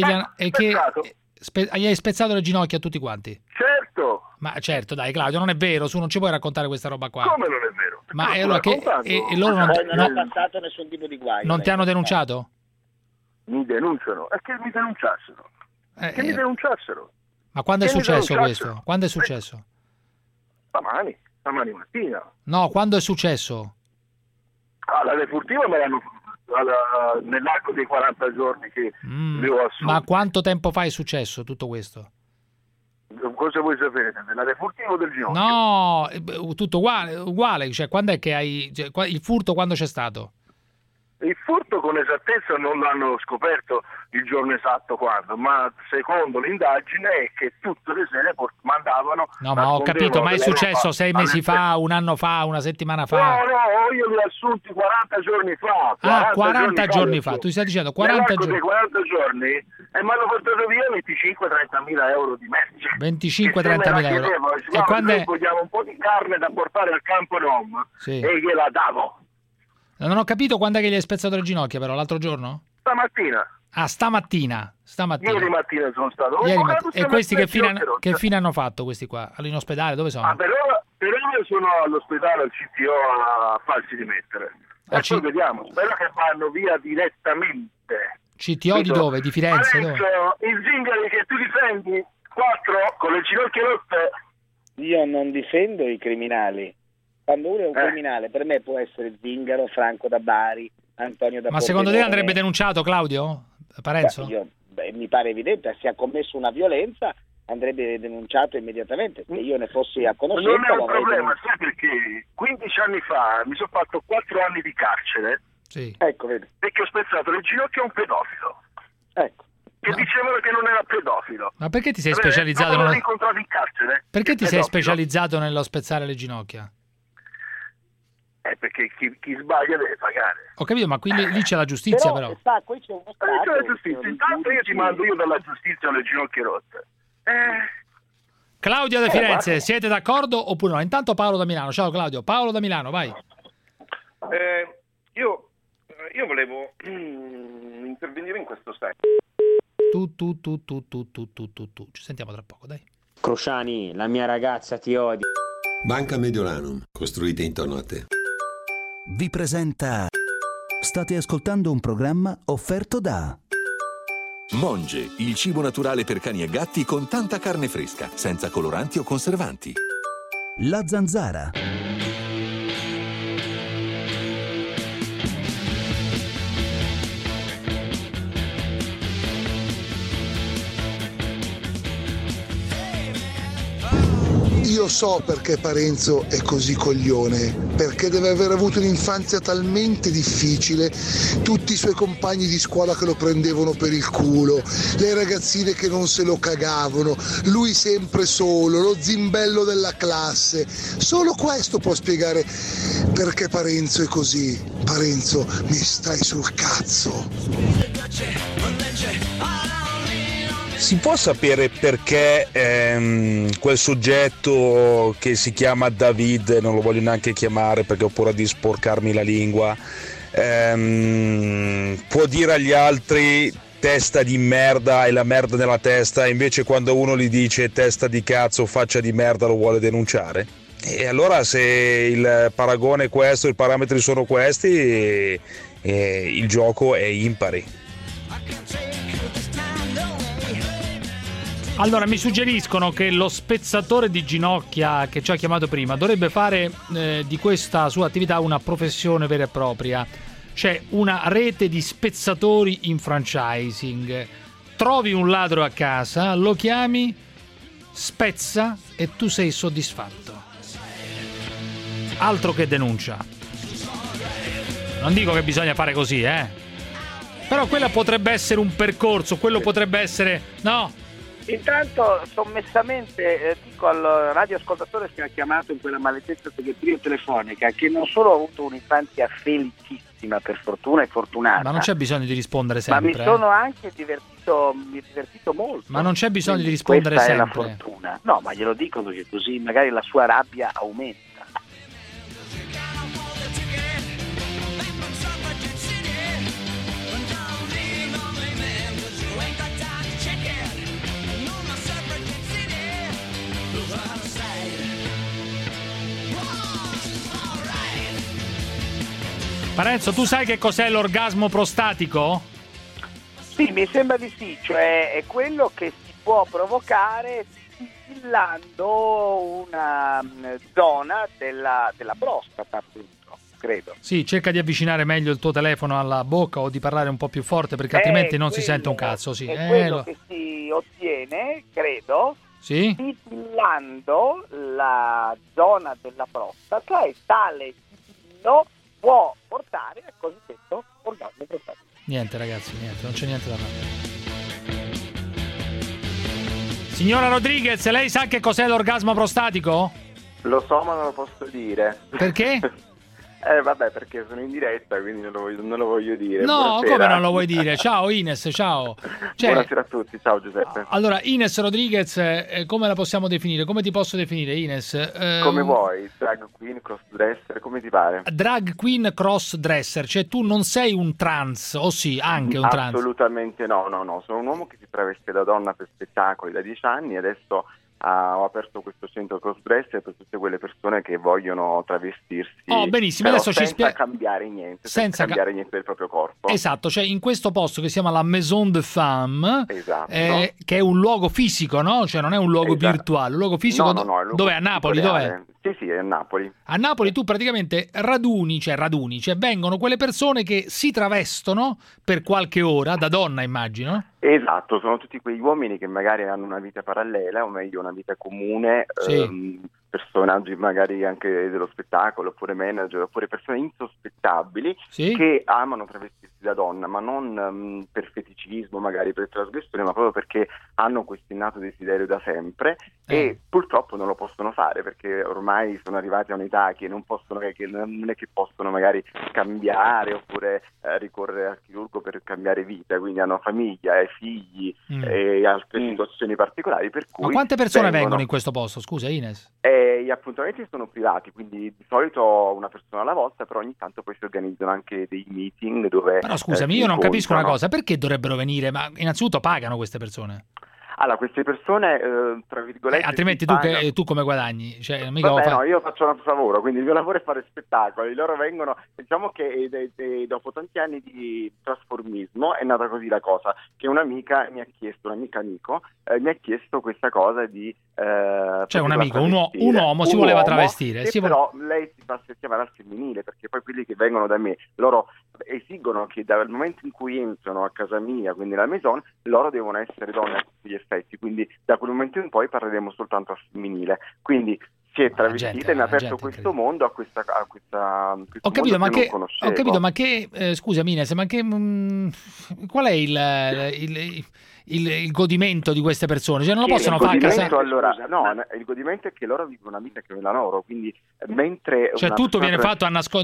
Gli hai spezzato le ginocchia a tutti quanti? Certo. Ma certo, dai, Claudio, non è vero, non ci puoi raccontare questa roba qua. Come non è vero? Ma allora loro non è passato nessun tipo di guaio. Non ti hanno denunciato? Mi denunciano. È che mi denunciassero. Mi denunciassero. Ma quando è successo questo? Quando è successo? Stamani mattina. No, quando è successo? La defurtiva me l'hanno nell'arco dei 40 giorni che li ho assunti. Ma quanto tempo fa è successo tutto questo? Cosa vuoi sapere? Della defurtiva o del ginocchio? No, tutto uguale. Cioè, quando è che il furto quando c'è stato? Il furto con esattezza non l'hanno scoperto il giorno esatto quando, ma secondo l'indagine è che tutte le sere mandavano... No, ma ho capito, ma è successo 6 mesi fa, un anno fa, una settimana fa? No, io li ho assunti 40 giorni fa. 40 giorni fa, tu stai dicendo 40 giorni. Nell'arco dei 40 giorni e mi hanno portato via 25-30 mila euro di merce. 25-30 mila euro. E quando vogliamo un po' di carne da portare al campo Rom, sì, e gliela davo. Non ho capito quando è che gli hai spezzato le ginocchia, però, l'altro giorno? Stamattina. Stamattina. Ieri mattina sono stato. E questi che fine hanno fatto questi qua? In ospedale? Dove sono? Per ora sono all'ospedale al CTO a farsi rimettere. Poi vediamo, spero che vanno via direttamente. CTO di dove? Di Firenze? Dove? Il Zingari che tu difendi 4 con le ginocchia rotte. Io non difendo i criminali. Quando uno è un criminale, per me può essere Zingaro, Franco da Bari, Antonio da Pordenone. Ma secondo te andrebbe denunciato, Claudio Parenzo? Mi pare evidente, se ha commesso una violenza andrebbe denunciato immediatamente. Se io ne fossi a conoscenza... Non è un problema, sai perché 15 anni fa mi sono fatto 4 anni di carcere. Sì. Ecco, vedi. Perché ho spezzato le ginocchia a un pedofilo. Ecco. Che dicevano che non era pedofilo. Ma perché ti sei specializzato? Non l'ho incontrato in carcere. Perché ti sei specializzato nello spezzare le ginocchia? Perché chi sbaglia deve pagare. Ho capito, ma qui lì c'è la giustizia, però. Qui c'è uno c'è la giustizia. Intanto io ti mando dalla giustizia le ginocchia rotte. Claudio da Firenze, siete d'accordo oppure no? Intanto Paolo da Milano. Ciao Claudio. Paolo da Milano, vai. Io volevo intervenire in questo senso. Tu. Ci sentiamo tra poco, dai. Crociani, la mia ragazza ti odia. Banca Mediolanum, costruite intorno a te. Vi presenta State ascoltando un programma offerto da Monge, il cibo naturale per cani e gatti con tanta carne fresca, senza coloranti o conservanti. La Zanzara. Io so perché Parenzo è così coglione, perché deve aver avuto un'infanzia talmente difficile, tutti i suoi compagni di scuola che lo prendevano per il culo, le ragazzine che non se lo cagavano, lui sempre solo, lo zimbello della classe. Solo questo può spiegare perché Parenzo è così. Parenzo, mi stai sul cazzo. Si può sapere perché quel soggetto che si chiama David, non lo voglio neanche chiamare perché ho paura di sporcarmi la lingua, può dire agli altri testa di merda e la merda nella testa, e invece quando uno gli dice testa di cazzo, faccia di merda, lo vuole denunciare? E allora se il paragone è questo, i parametri sono questi, il gioco è impari. Allora, mi suggeriscono che lo spezzatore di ginocchia che ci ha chiamato prima dovrebbe fare di questa sua attività una professione vera e propria. C'è una rete di spezzatori in franchising. Trovi un ladro a casa, lo chiami, spezza e tu sei soddisfatto. Altro che denuncia. Non dico che bisogna fare così, però quella potrebbe essere un percorso, quello potrebbe essere... No! Intanto sommessamente dico al radioascoltatore che ha chiamato in quella maledetta segreteria telefonica che non solo ho avuto un'infanzia felicissima, per fortuna e fortunata, ma non c'è bisogno di rispondere sempre, ma mi sono anche divertito molto. Ma non c'è bisogno di rispondere questa sempre. È la fortuna. No, ma glielo dicono che così magari la sua rabbia aumenta. Parenzo, tu sai che cos'è l'orgasmo prostatico? Sì, mi sembra di sì, cioè è quello che si può provocare stimolando una zona della prostata, appunto, credo. Sì, cerca di avvicinare meglio il tuo telefono alla bocca o di parlare un po' più forte perché altrimenti non si sente un cazzo. Sì. È quello che si ottiene, credo, sì? Stimolando la zona della prostata e tale stimolo può portare al cosiddetto orgasmo prostatico. Niente ragazzi, niente, non c'è niente da fare. Signora Rodriguez, lei sa che cos'è l'orgasmo prostatico? Lo so, ma non lo posso dire. Perché? Vabbè, perché sono in diretta, quindi non lo voglio dire. No, Buonasera. come non lo vuoi dire? Ciao Ines, ciao. Buonasera a tutti, ciao Giuseppe. Allora, Ines Rodriguez, come la possiamo definire? Come ti posso definire, Ines? Come vuoi, drag queen, crossdresser, come ti pare? Drag queen, crossdresser, cioè tu non sei un trans, o sì, anche un trans? Assolutamente no, sono un uomo che si traveste da donna per spettacoli da 10 anni e adesso ho aperto questo centro crossdresser per tutte quelle persone che vogliono travestirsi. Oh, benissimo, adesso senza cambiare niente, senza cambiare niente del proprio corpo. Esatto, cioè in questo posto che si chiama la Maison de Femme, esatto. Che è un luogo fisico, no? Cioè non è un luogo virtuale, un luogo fisico. No, è un luogo dove? A Napoli, dov'è? Sì, è a Napoli. A Napoli tu praticamente raduni, cioè vengono quelle persone che si travestono per qualche ora, da donna immagino. Esatto, sono tutti quegli uomini che magari hanno una vita parallela, o meglio una vita comune, sì. Personaggi magari anche dello spettacolo, oppure manager, oppure persone insospettabili, sì. Che amano travestirsi da donna, ma non per feticismo, magari per trasgressione, ma proprio perché hanno questo innato desiderio da sempre e purtroppo non lo possono fare perché ormai sono arrivati a un'età che non è che possono magari cambiare oppure ricorrere al chirurgo per cambiare vita, quindi hanno famiglia e figli e altre situazioni particolari, per cui... Ma quante persone vengono in questo posto? Scusa Ines. Gli appuntamenti sono privati, quindi di solito una persona alla volta, però ogni tanto poi si organizzano anche dei meeting dove... Però scusami, io non capisco una cosa, perché dovrebbero venire? Ma innanzitutto pagano queste persone? Allora, queste persone, tra virgolette... altrimenti tu come guadagni? Cioè, mica Vabbè, no, io faccio un altro lavoro, quindi il mio lavoro è fare spettacoli. Loro vengono, diciamo che dopo tanti anni di trasformismo è nata così la cosa, che un'amica mi ha chiesto, mi ha chiesto questa cosa di... cioè un amico, un uomo si voleva travestire. Però lei si fa chiamare al femminile, perché poi quelli che vengono da me, loro esigono che dal momento in cui entrano a casa mia, quindi la maison, loro devono essere donne a tutti gli effetti, quindi da quel momento in poi parleremo soltanto al femminile. Quindi si è travestita e mi ha aperto questo mondo a questa ho capito, ma che scusami Ines, ma che qual è il godimento di queste persone? Cioè non lo possono fare a casa? Allora, no, il godimento è che loro vivono una vita che non è la loro, quindi mentre... Cioè tutto viene fatto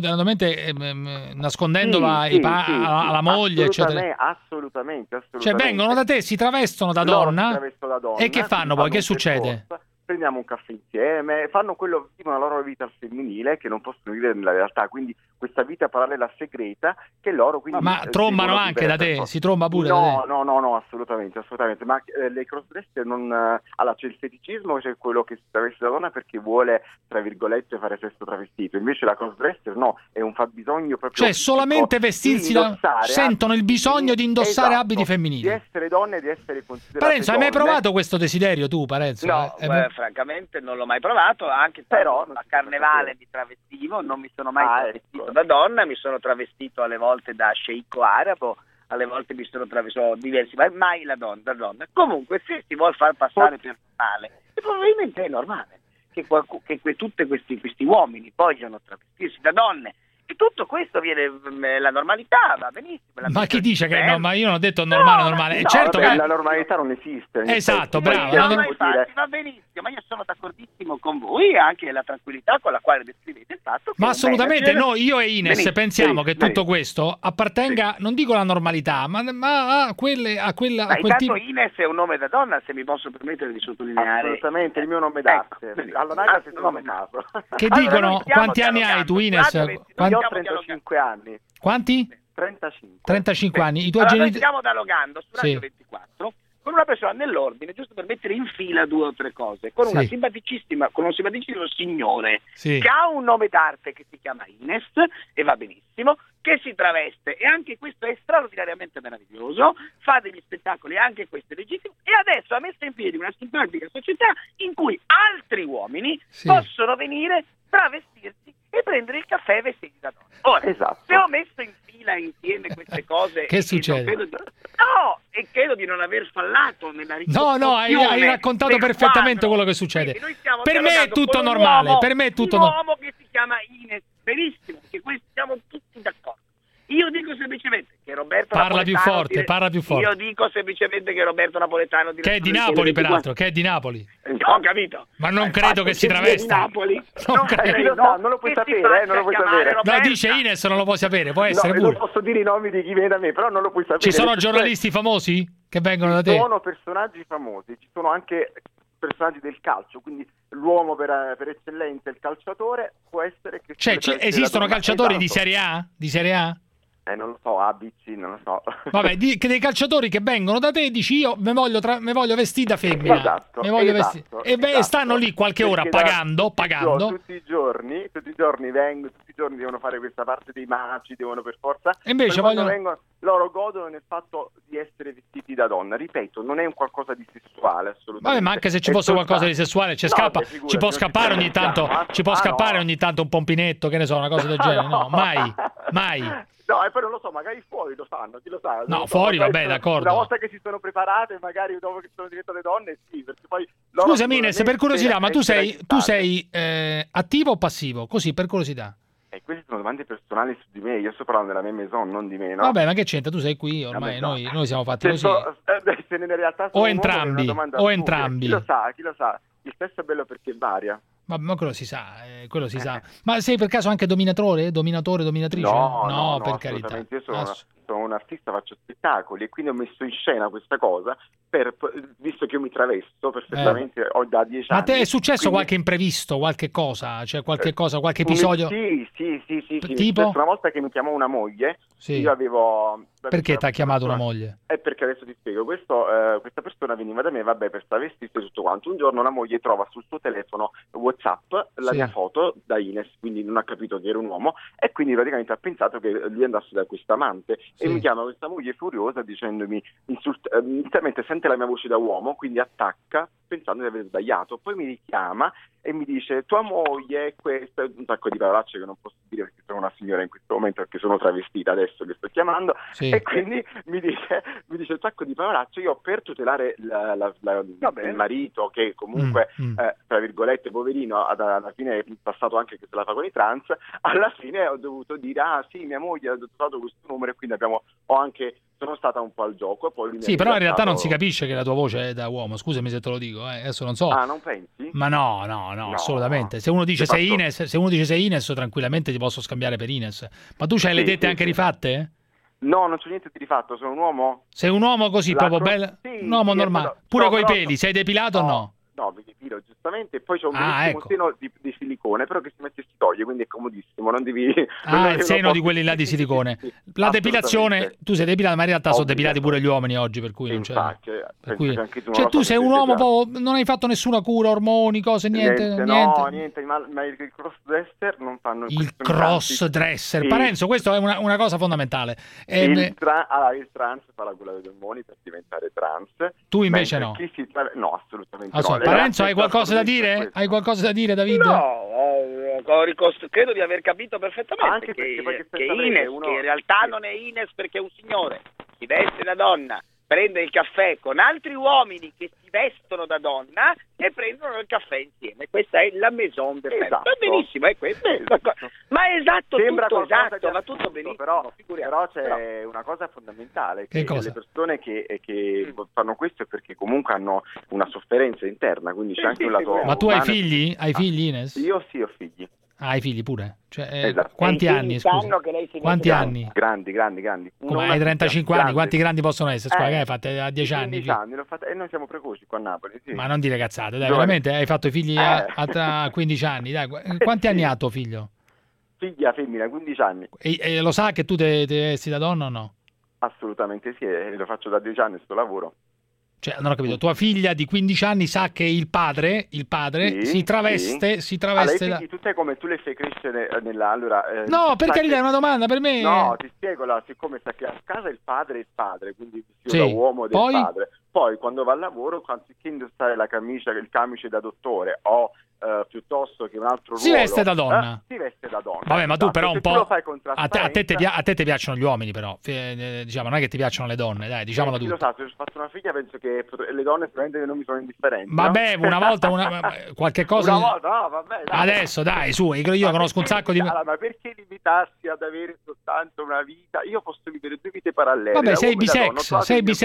nascondendola alla moglie, eccetera. Assolutamente. Cioè vengono da te, si travestono da donna, e che fanno poi? Che succede? Prendiamo un caffè insieme, vivono la loro vita al femminile che non possono vivere nella realtà, quindi questa vita parallela segreta che loro quindi... Ma trombano anche da te? Si tromba pure da te? No, assolutamente, ma le crossdresser non... Allora c'è il feticismo, c'è quello che si traveste da donna perché vuole, tra virgolette, fare sesso travestito, invece la crossdresser no, è un fabbisogno proprio... Cioè solamente vestirsi sentono il bisogno di indossare abiti femminili. Di essere donne, di essere considerate Parenzo, hai mai provato questo desiderio tu, Parenzo? No, francamente non l'ho mai provato, anche però a Carnevale mi travestivo, non mi sono mai travestito da donna, mi sono travestito alle volte da sceicco arabo, alle volte mi sono travestito diversi, ma mai da donna. Comunque se si vuol far passare per normale, probabilmente è normale che tutti questi uomini vogliono travestirsi da donne. E tutto questo viene la normalità, va benissimo. Ma chi dice che no? Ma io non ho detto normale. No, certo vabbè, che la normalità non esiste. Esatto, bravo. Infatti, va benissimo, ma io sono d'accordissimo con voi e anche la tranquillità con la quale descrivete il fatto. Ma assolutamente no, io e Ines pensiamo che tutto questo appartenga, non dico alla normalità, ma a quella intanto tipo... Ines è un nome da donna, se mi posso permettere di sottolineare. Assolutamente, il mio nome d'arte. All'anagrafe è nome naso. Che dicono? Quanti anni hai tu, Ines? Io ho 35 anni. Quanti? 35 anni. I tuoi genitori... Noi stiamo dialogando su Radio 24 con una persona nell'ordine, giusto per mettere in fila 2 o 3 cose, con un simpaticissimo signore che ha un nome d'arte che si chiama Ines, e va benissimo, che si traveste, e anche questo è straordinariamente meraviglioso, fa degli spettacoli, anche questo è legittimo, e adesso ha messo in piedi una simpatica società in cui altri uomini possono venire, travestirsi e prendere il caffè vestiti da donna. Ora, se ho messo in fila insieme queste cose... Che succede? E credo di non aver fallato nella risposta. No, hai raccontato perfettamente quello che succede. Per me è tutto normale. Per me è tutto normale. Un uomo che si chiama Ines, benissimo, che questi siamo tutti d'accordo. Io dico semplicemente che Roberto Napoletano... Parla più forte. Io dico semplicemente che Roberto Napoletano... Che è di Napoli, peraltro, che è di Napoli. Ho capito. Ma non credo che si travesta. Non lo puoi sapere, non lo puoi sapere. No, dice Ines, non lo puoi sapere, può essere pure. Non posso dire i nomi di chi viene da me, però non lo puoi sapere. Ci sono giornalisti famosi che vengono da te? Ci sono personaggi famosi, ci sono anche personaggi del calcio, quindi l'uomo per eccellenza, il calciatore, può essere che... Cioè, esistono calciatori di Serie A? Di Serie A? Non lo so, ABC, non lo so. Vabbè, dei calciatori che vengono da te e dici io mi voglio vestire da femmina. Esatto. E stanno lì qualche ora pagando. Tutti i giorni vengono, tutti i giorni devono fare questa parte dei maci, devono per forza. E invece loro godono nel fatto di essere vestiti da donna. Ripeto, non è un qualcosa di sessuale, assolutamente. Vabbè, ma anche se ci fosse qualcosa di sessuale, ci può scappare ogni tanto, ogni tanto un pompinetto, che ne so, una cosa del genere. No, mai. No, e poi non lo so, magari fuori lo fanno, chi lo sa. No, fuori vabbè, d'accordo. Una volta che si sono preparate, magari dopo che sono diventate donne, sì, perché poi... Scusami Ines, per curiosità, ma tu sei attivo o passivo? Così, per curiosità. Queste sono domande personali su di me, io sto parlando della mia maison, non di me, no? Vabbè, ma che c'entra? Tu sei qui, ormai noi siamo fatti così. Se in realtà o entrambi. Chi lo sa, il testo è bello perché varia. Ma quello si sa, sa. Ma sei per caso anche dominatore, dominatrice? No, per carità. Io sono sono un artista, faccio spettacoli e quindi ho messo in scena questa cosa visto che io mi travesto perfettamente ho da 10 anni. Ma te è successo qualche imprevisto, qualche cosa, cioè qualche episodio? Sì. Tipo? Una volta che mi chiamò una moglie, io avevo... Perché ti ha chiamato una moglie? Perché adesso ti spiego, questa persona veniva da me, per travestirsi e tutto quanto. Un giorno la moglie trova sul suo telefono WhatsApp la mia foto da Ines, quindi non ha capito che era un uomo e quindi praticamente ha pensato che lui andasse da questa amante e mi chiama questa moglie furiosa dicendomi inizialmente sente la mia voce da uomo, quindi attacca pensando di aver sbagliato, poi mi richiama e mi dice tua moglie è questa, un sacco di parolacce che non posso dire perché sono una signora in questo momento perché sono travestita adesso che sto chiamando e quindi mi dice un sacco di parolacce. Io per tutelare il marito che comunque tra virgolette poverino alla fine è passato anche che se la fa con i trans, alla fine ho dovuto dire sì mia moglie ha trovato questo numero e quindi sono stata un po' al gioco. Poi però in realtà non si capisce che la tua voce è da uomo, scusami se te lo dico, adesso non so. Non pensi? Ma no, assolutamente. Se uno dice sei Ines, tranquillamente ti posso scambiare per Ines. Ma tu c'hai le tette anche rifatte? No, non c'è niente di rifatto, sono un uomo. Sei un uomo così, proprio bello? Un uomo normale. Pure coi peli, sei depilato o no? No, mi depilo giustamente, e poi c'è un bellissimo seno di silicone, però che si mette e si toglie, quindi è comodissimo, non devi... il seno di quelli là di silicone. La depilazione, tu sei depilato, ma in realtà sono depilati pure gli uomini oggi, per cui non c'è... Cioè tu sei un uomo, non hai fatto nessuna cura, ormoni, cose, niente? No, niente, ma il cross-dresser non fanno... Il cross-dresser, Parenzo, questo è una cosa fondamentale. Il trans fa la cura degli ormoni per diventare trans. Tu invece no? No, assolutamente no. Parenzo, hai qualcosa da dire? Hai qualcosa da dire, David? No, credo di aver capito perfettamente che Ines, che in realtà non è Ines perché è un signore, si veste da donna, prende il caffè con altri uomini che si vestono da donna e prendono il caffè insieme. Questa è la maison de femme. Va benissimo, è questo. Ma è esatto, sembra tutto esatto, va tutto benissimo. Però c'è una cosa fondamentale, che le persone che fanno questo è perché comunque hanno una sofferenza interna, quindi c'è anche un lato... Ma tu hai figli? Hai figli, Ines? Io sì, ho figli. Hai figli pure? Cioè, esatto. Quanti anni, scusa? Quanti anni? Grandi. Come hai 35 anni? Quanti grandi possono essere? Scusa, che hai fatto a 10 anni? 15 anni l'ho fatta, e noi siamo precoci qua a Napoli. Sì. Ma non dire cazzate, dai, veramente hai fatto i figli a 15 anni? Dai. Quanti anni ha tuo figlio? Figlia femmina, 15 anni. E lo sa che tu ti vesti da donna o no? Assolutamente sì, lo faccio da 10 anni sto lavoro. Cioè, non ho capito, tua figlia di 15 anni sa che il padre si traveste da... tu sai come tu le fai crescere no, per carità, è una domanda per me. No, ti spiego, siccome sa che a casa il padre è il padre, quindi da uomo del padre. Poi quando va al lavoro, anziché indossare la camicia, il camice da dottore o piuttosto che un altro si veste da donna. Si veste da donna. Vabbè, ma tu però un po'... A te ti piacciono gli uomini, però. Diciamo, non è che ti piacciono le donne, dai, diciamolo tutto. Lo so, se ho fatto una figlia penso che le donne probabilmente non mi sono indifferenti. Vabbè, una volta qualche cosa... Una volta, no, vabbè. Dai. Adesso, dai, su, io conosco un sacco di... Ma perché limitarsi ad avere soltanto una vita? Io posso vivere due vite parallele. Vabbè, sei bisex.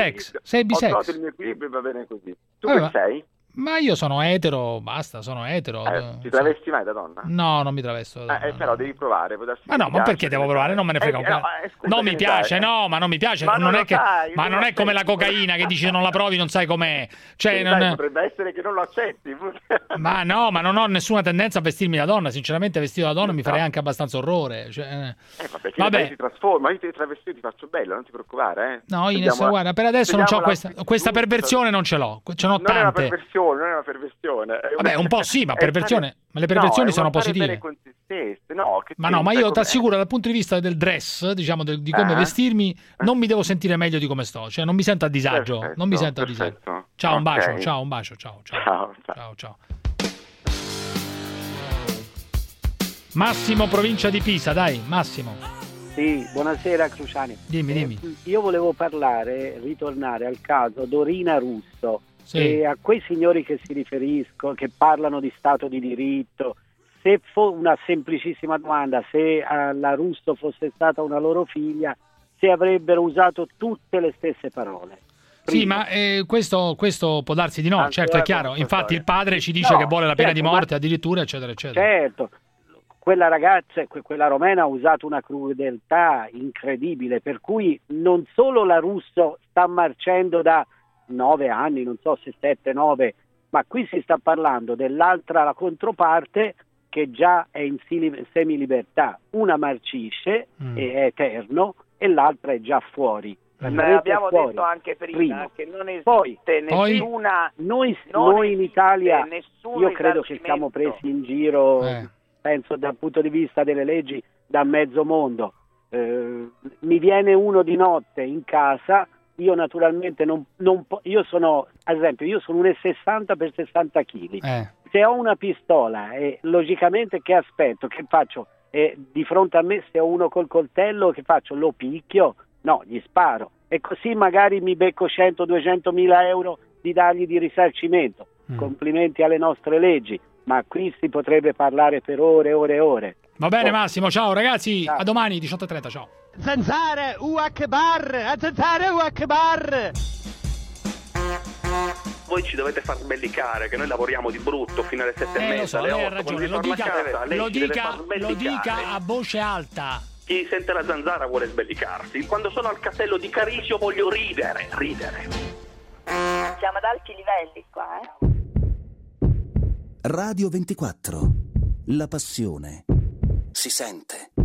Ho trovato il mio equilibrio, va bene così. Tu che sei? Ma io sono etero, basta, sono etero. Ti travesti mai da donna? No, non mi travesto da donna. Però devi provare. Ma no, ma perché devo provare? Non me ne frega un cazzo. Non mi piace, ma non mi piace. Ma non è come la cocaina che dici non la provi, non sai com'è. Cioè, potrebbe essere che non lo accetti. Ma no, ma non ho nessuna tendenza a vestirmi da donna. Sinceramente, vestito da donna mi farei anche abbastanza orrore. Cioè, vabbè, si trasforma. Io ti travestito ti faccio bello, non ti preoccupare. No, Ines, guarda, per adesso non c'ho questa perversione, non ce l'ho. Ce n'ho tante. Non è una perversione. Vabbè, un po' sì, ma perversione. Ma le perversioni sono positive. Ma io ti assicuro, dal punto di vista del dress, diciamo, di come vestirmi, non mi devo sentire meglio di come sto. Cioè, non mi sento a disagio. Perfetto, non mi sento a disagio. Ciao, un bacio. Ciao, un bacio. Ciao. Massimo, provincia di Pisa, dai, Massimo. Sì, buonasera Cruciani. Dimmi. Io volevo ritornare al caso Dorina Russo. Sì. E a quei signori che si riferiscono, che parlano di Stato di diritto, se una semplicissima domanda, se la Russo fosse stata una loro figlia, se avrebbero usato tutte le stesse parole. Sì, ma questo può darsi di no, certo, è chiaro. Infatti il padre ci dice che vuole la pena di morte addirittura, eccetera, eccetera. Certo, quella ragazza, quella romena ha usato una crudeltà incredibile, per cui non solo la Russo sta marcendo da 9 anni, non so se 7, 9, ma qui si sta parlando dell'altra, la controparte, che già è in semilibertà. Una marcisce e è eterno e l'altra è già fuori. Ma abbiamo detto anche prima che non esiste nessuna... Noi in Italia, io credo che siamo presi in giro, penso dal punto di vista delle leggi, da mezzo mondo. Mi viene uno di notte in casa, io naturalmente io sono, ad esempio, io sono 1,60 per 60 kg. Se ho una pistola, logicamente che aspetto? Che faccio? Di fronte a me, se ho uno col coltello, che faccio? Lo picchio? No, gli sparo. E così magari mi becco 100-200 mila euro di dargli di risarcimento. Complimenti alle nostre leggi, ma qui si potrebbe parlare per ore e ore e ore. Va bene Massimo, ciao ragazzi, a domani 18:30, ciao. Zanzare Akbar, Zanzare Akbar. Voi ci dovete far sbellicare, che noi lavoriamo di brutto fino alle 7:30. Lo so, lei ha ragione, lo dica a voce alta. Chi sente la zanzara vuole sbellicarsi. Quando sono al castello di Carisio voglio ridere. Siamo ad alti livelli qua, Radio 24. La passione si sente.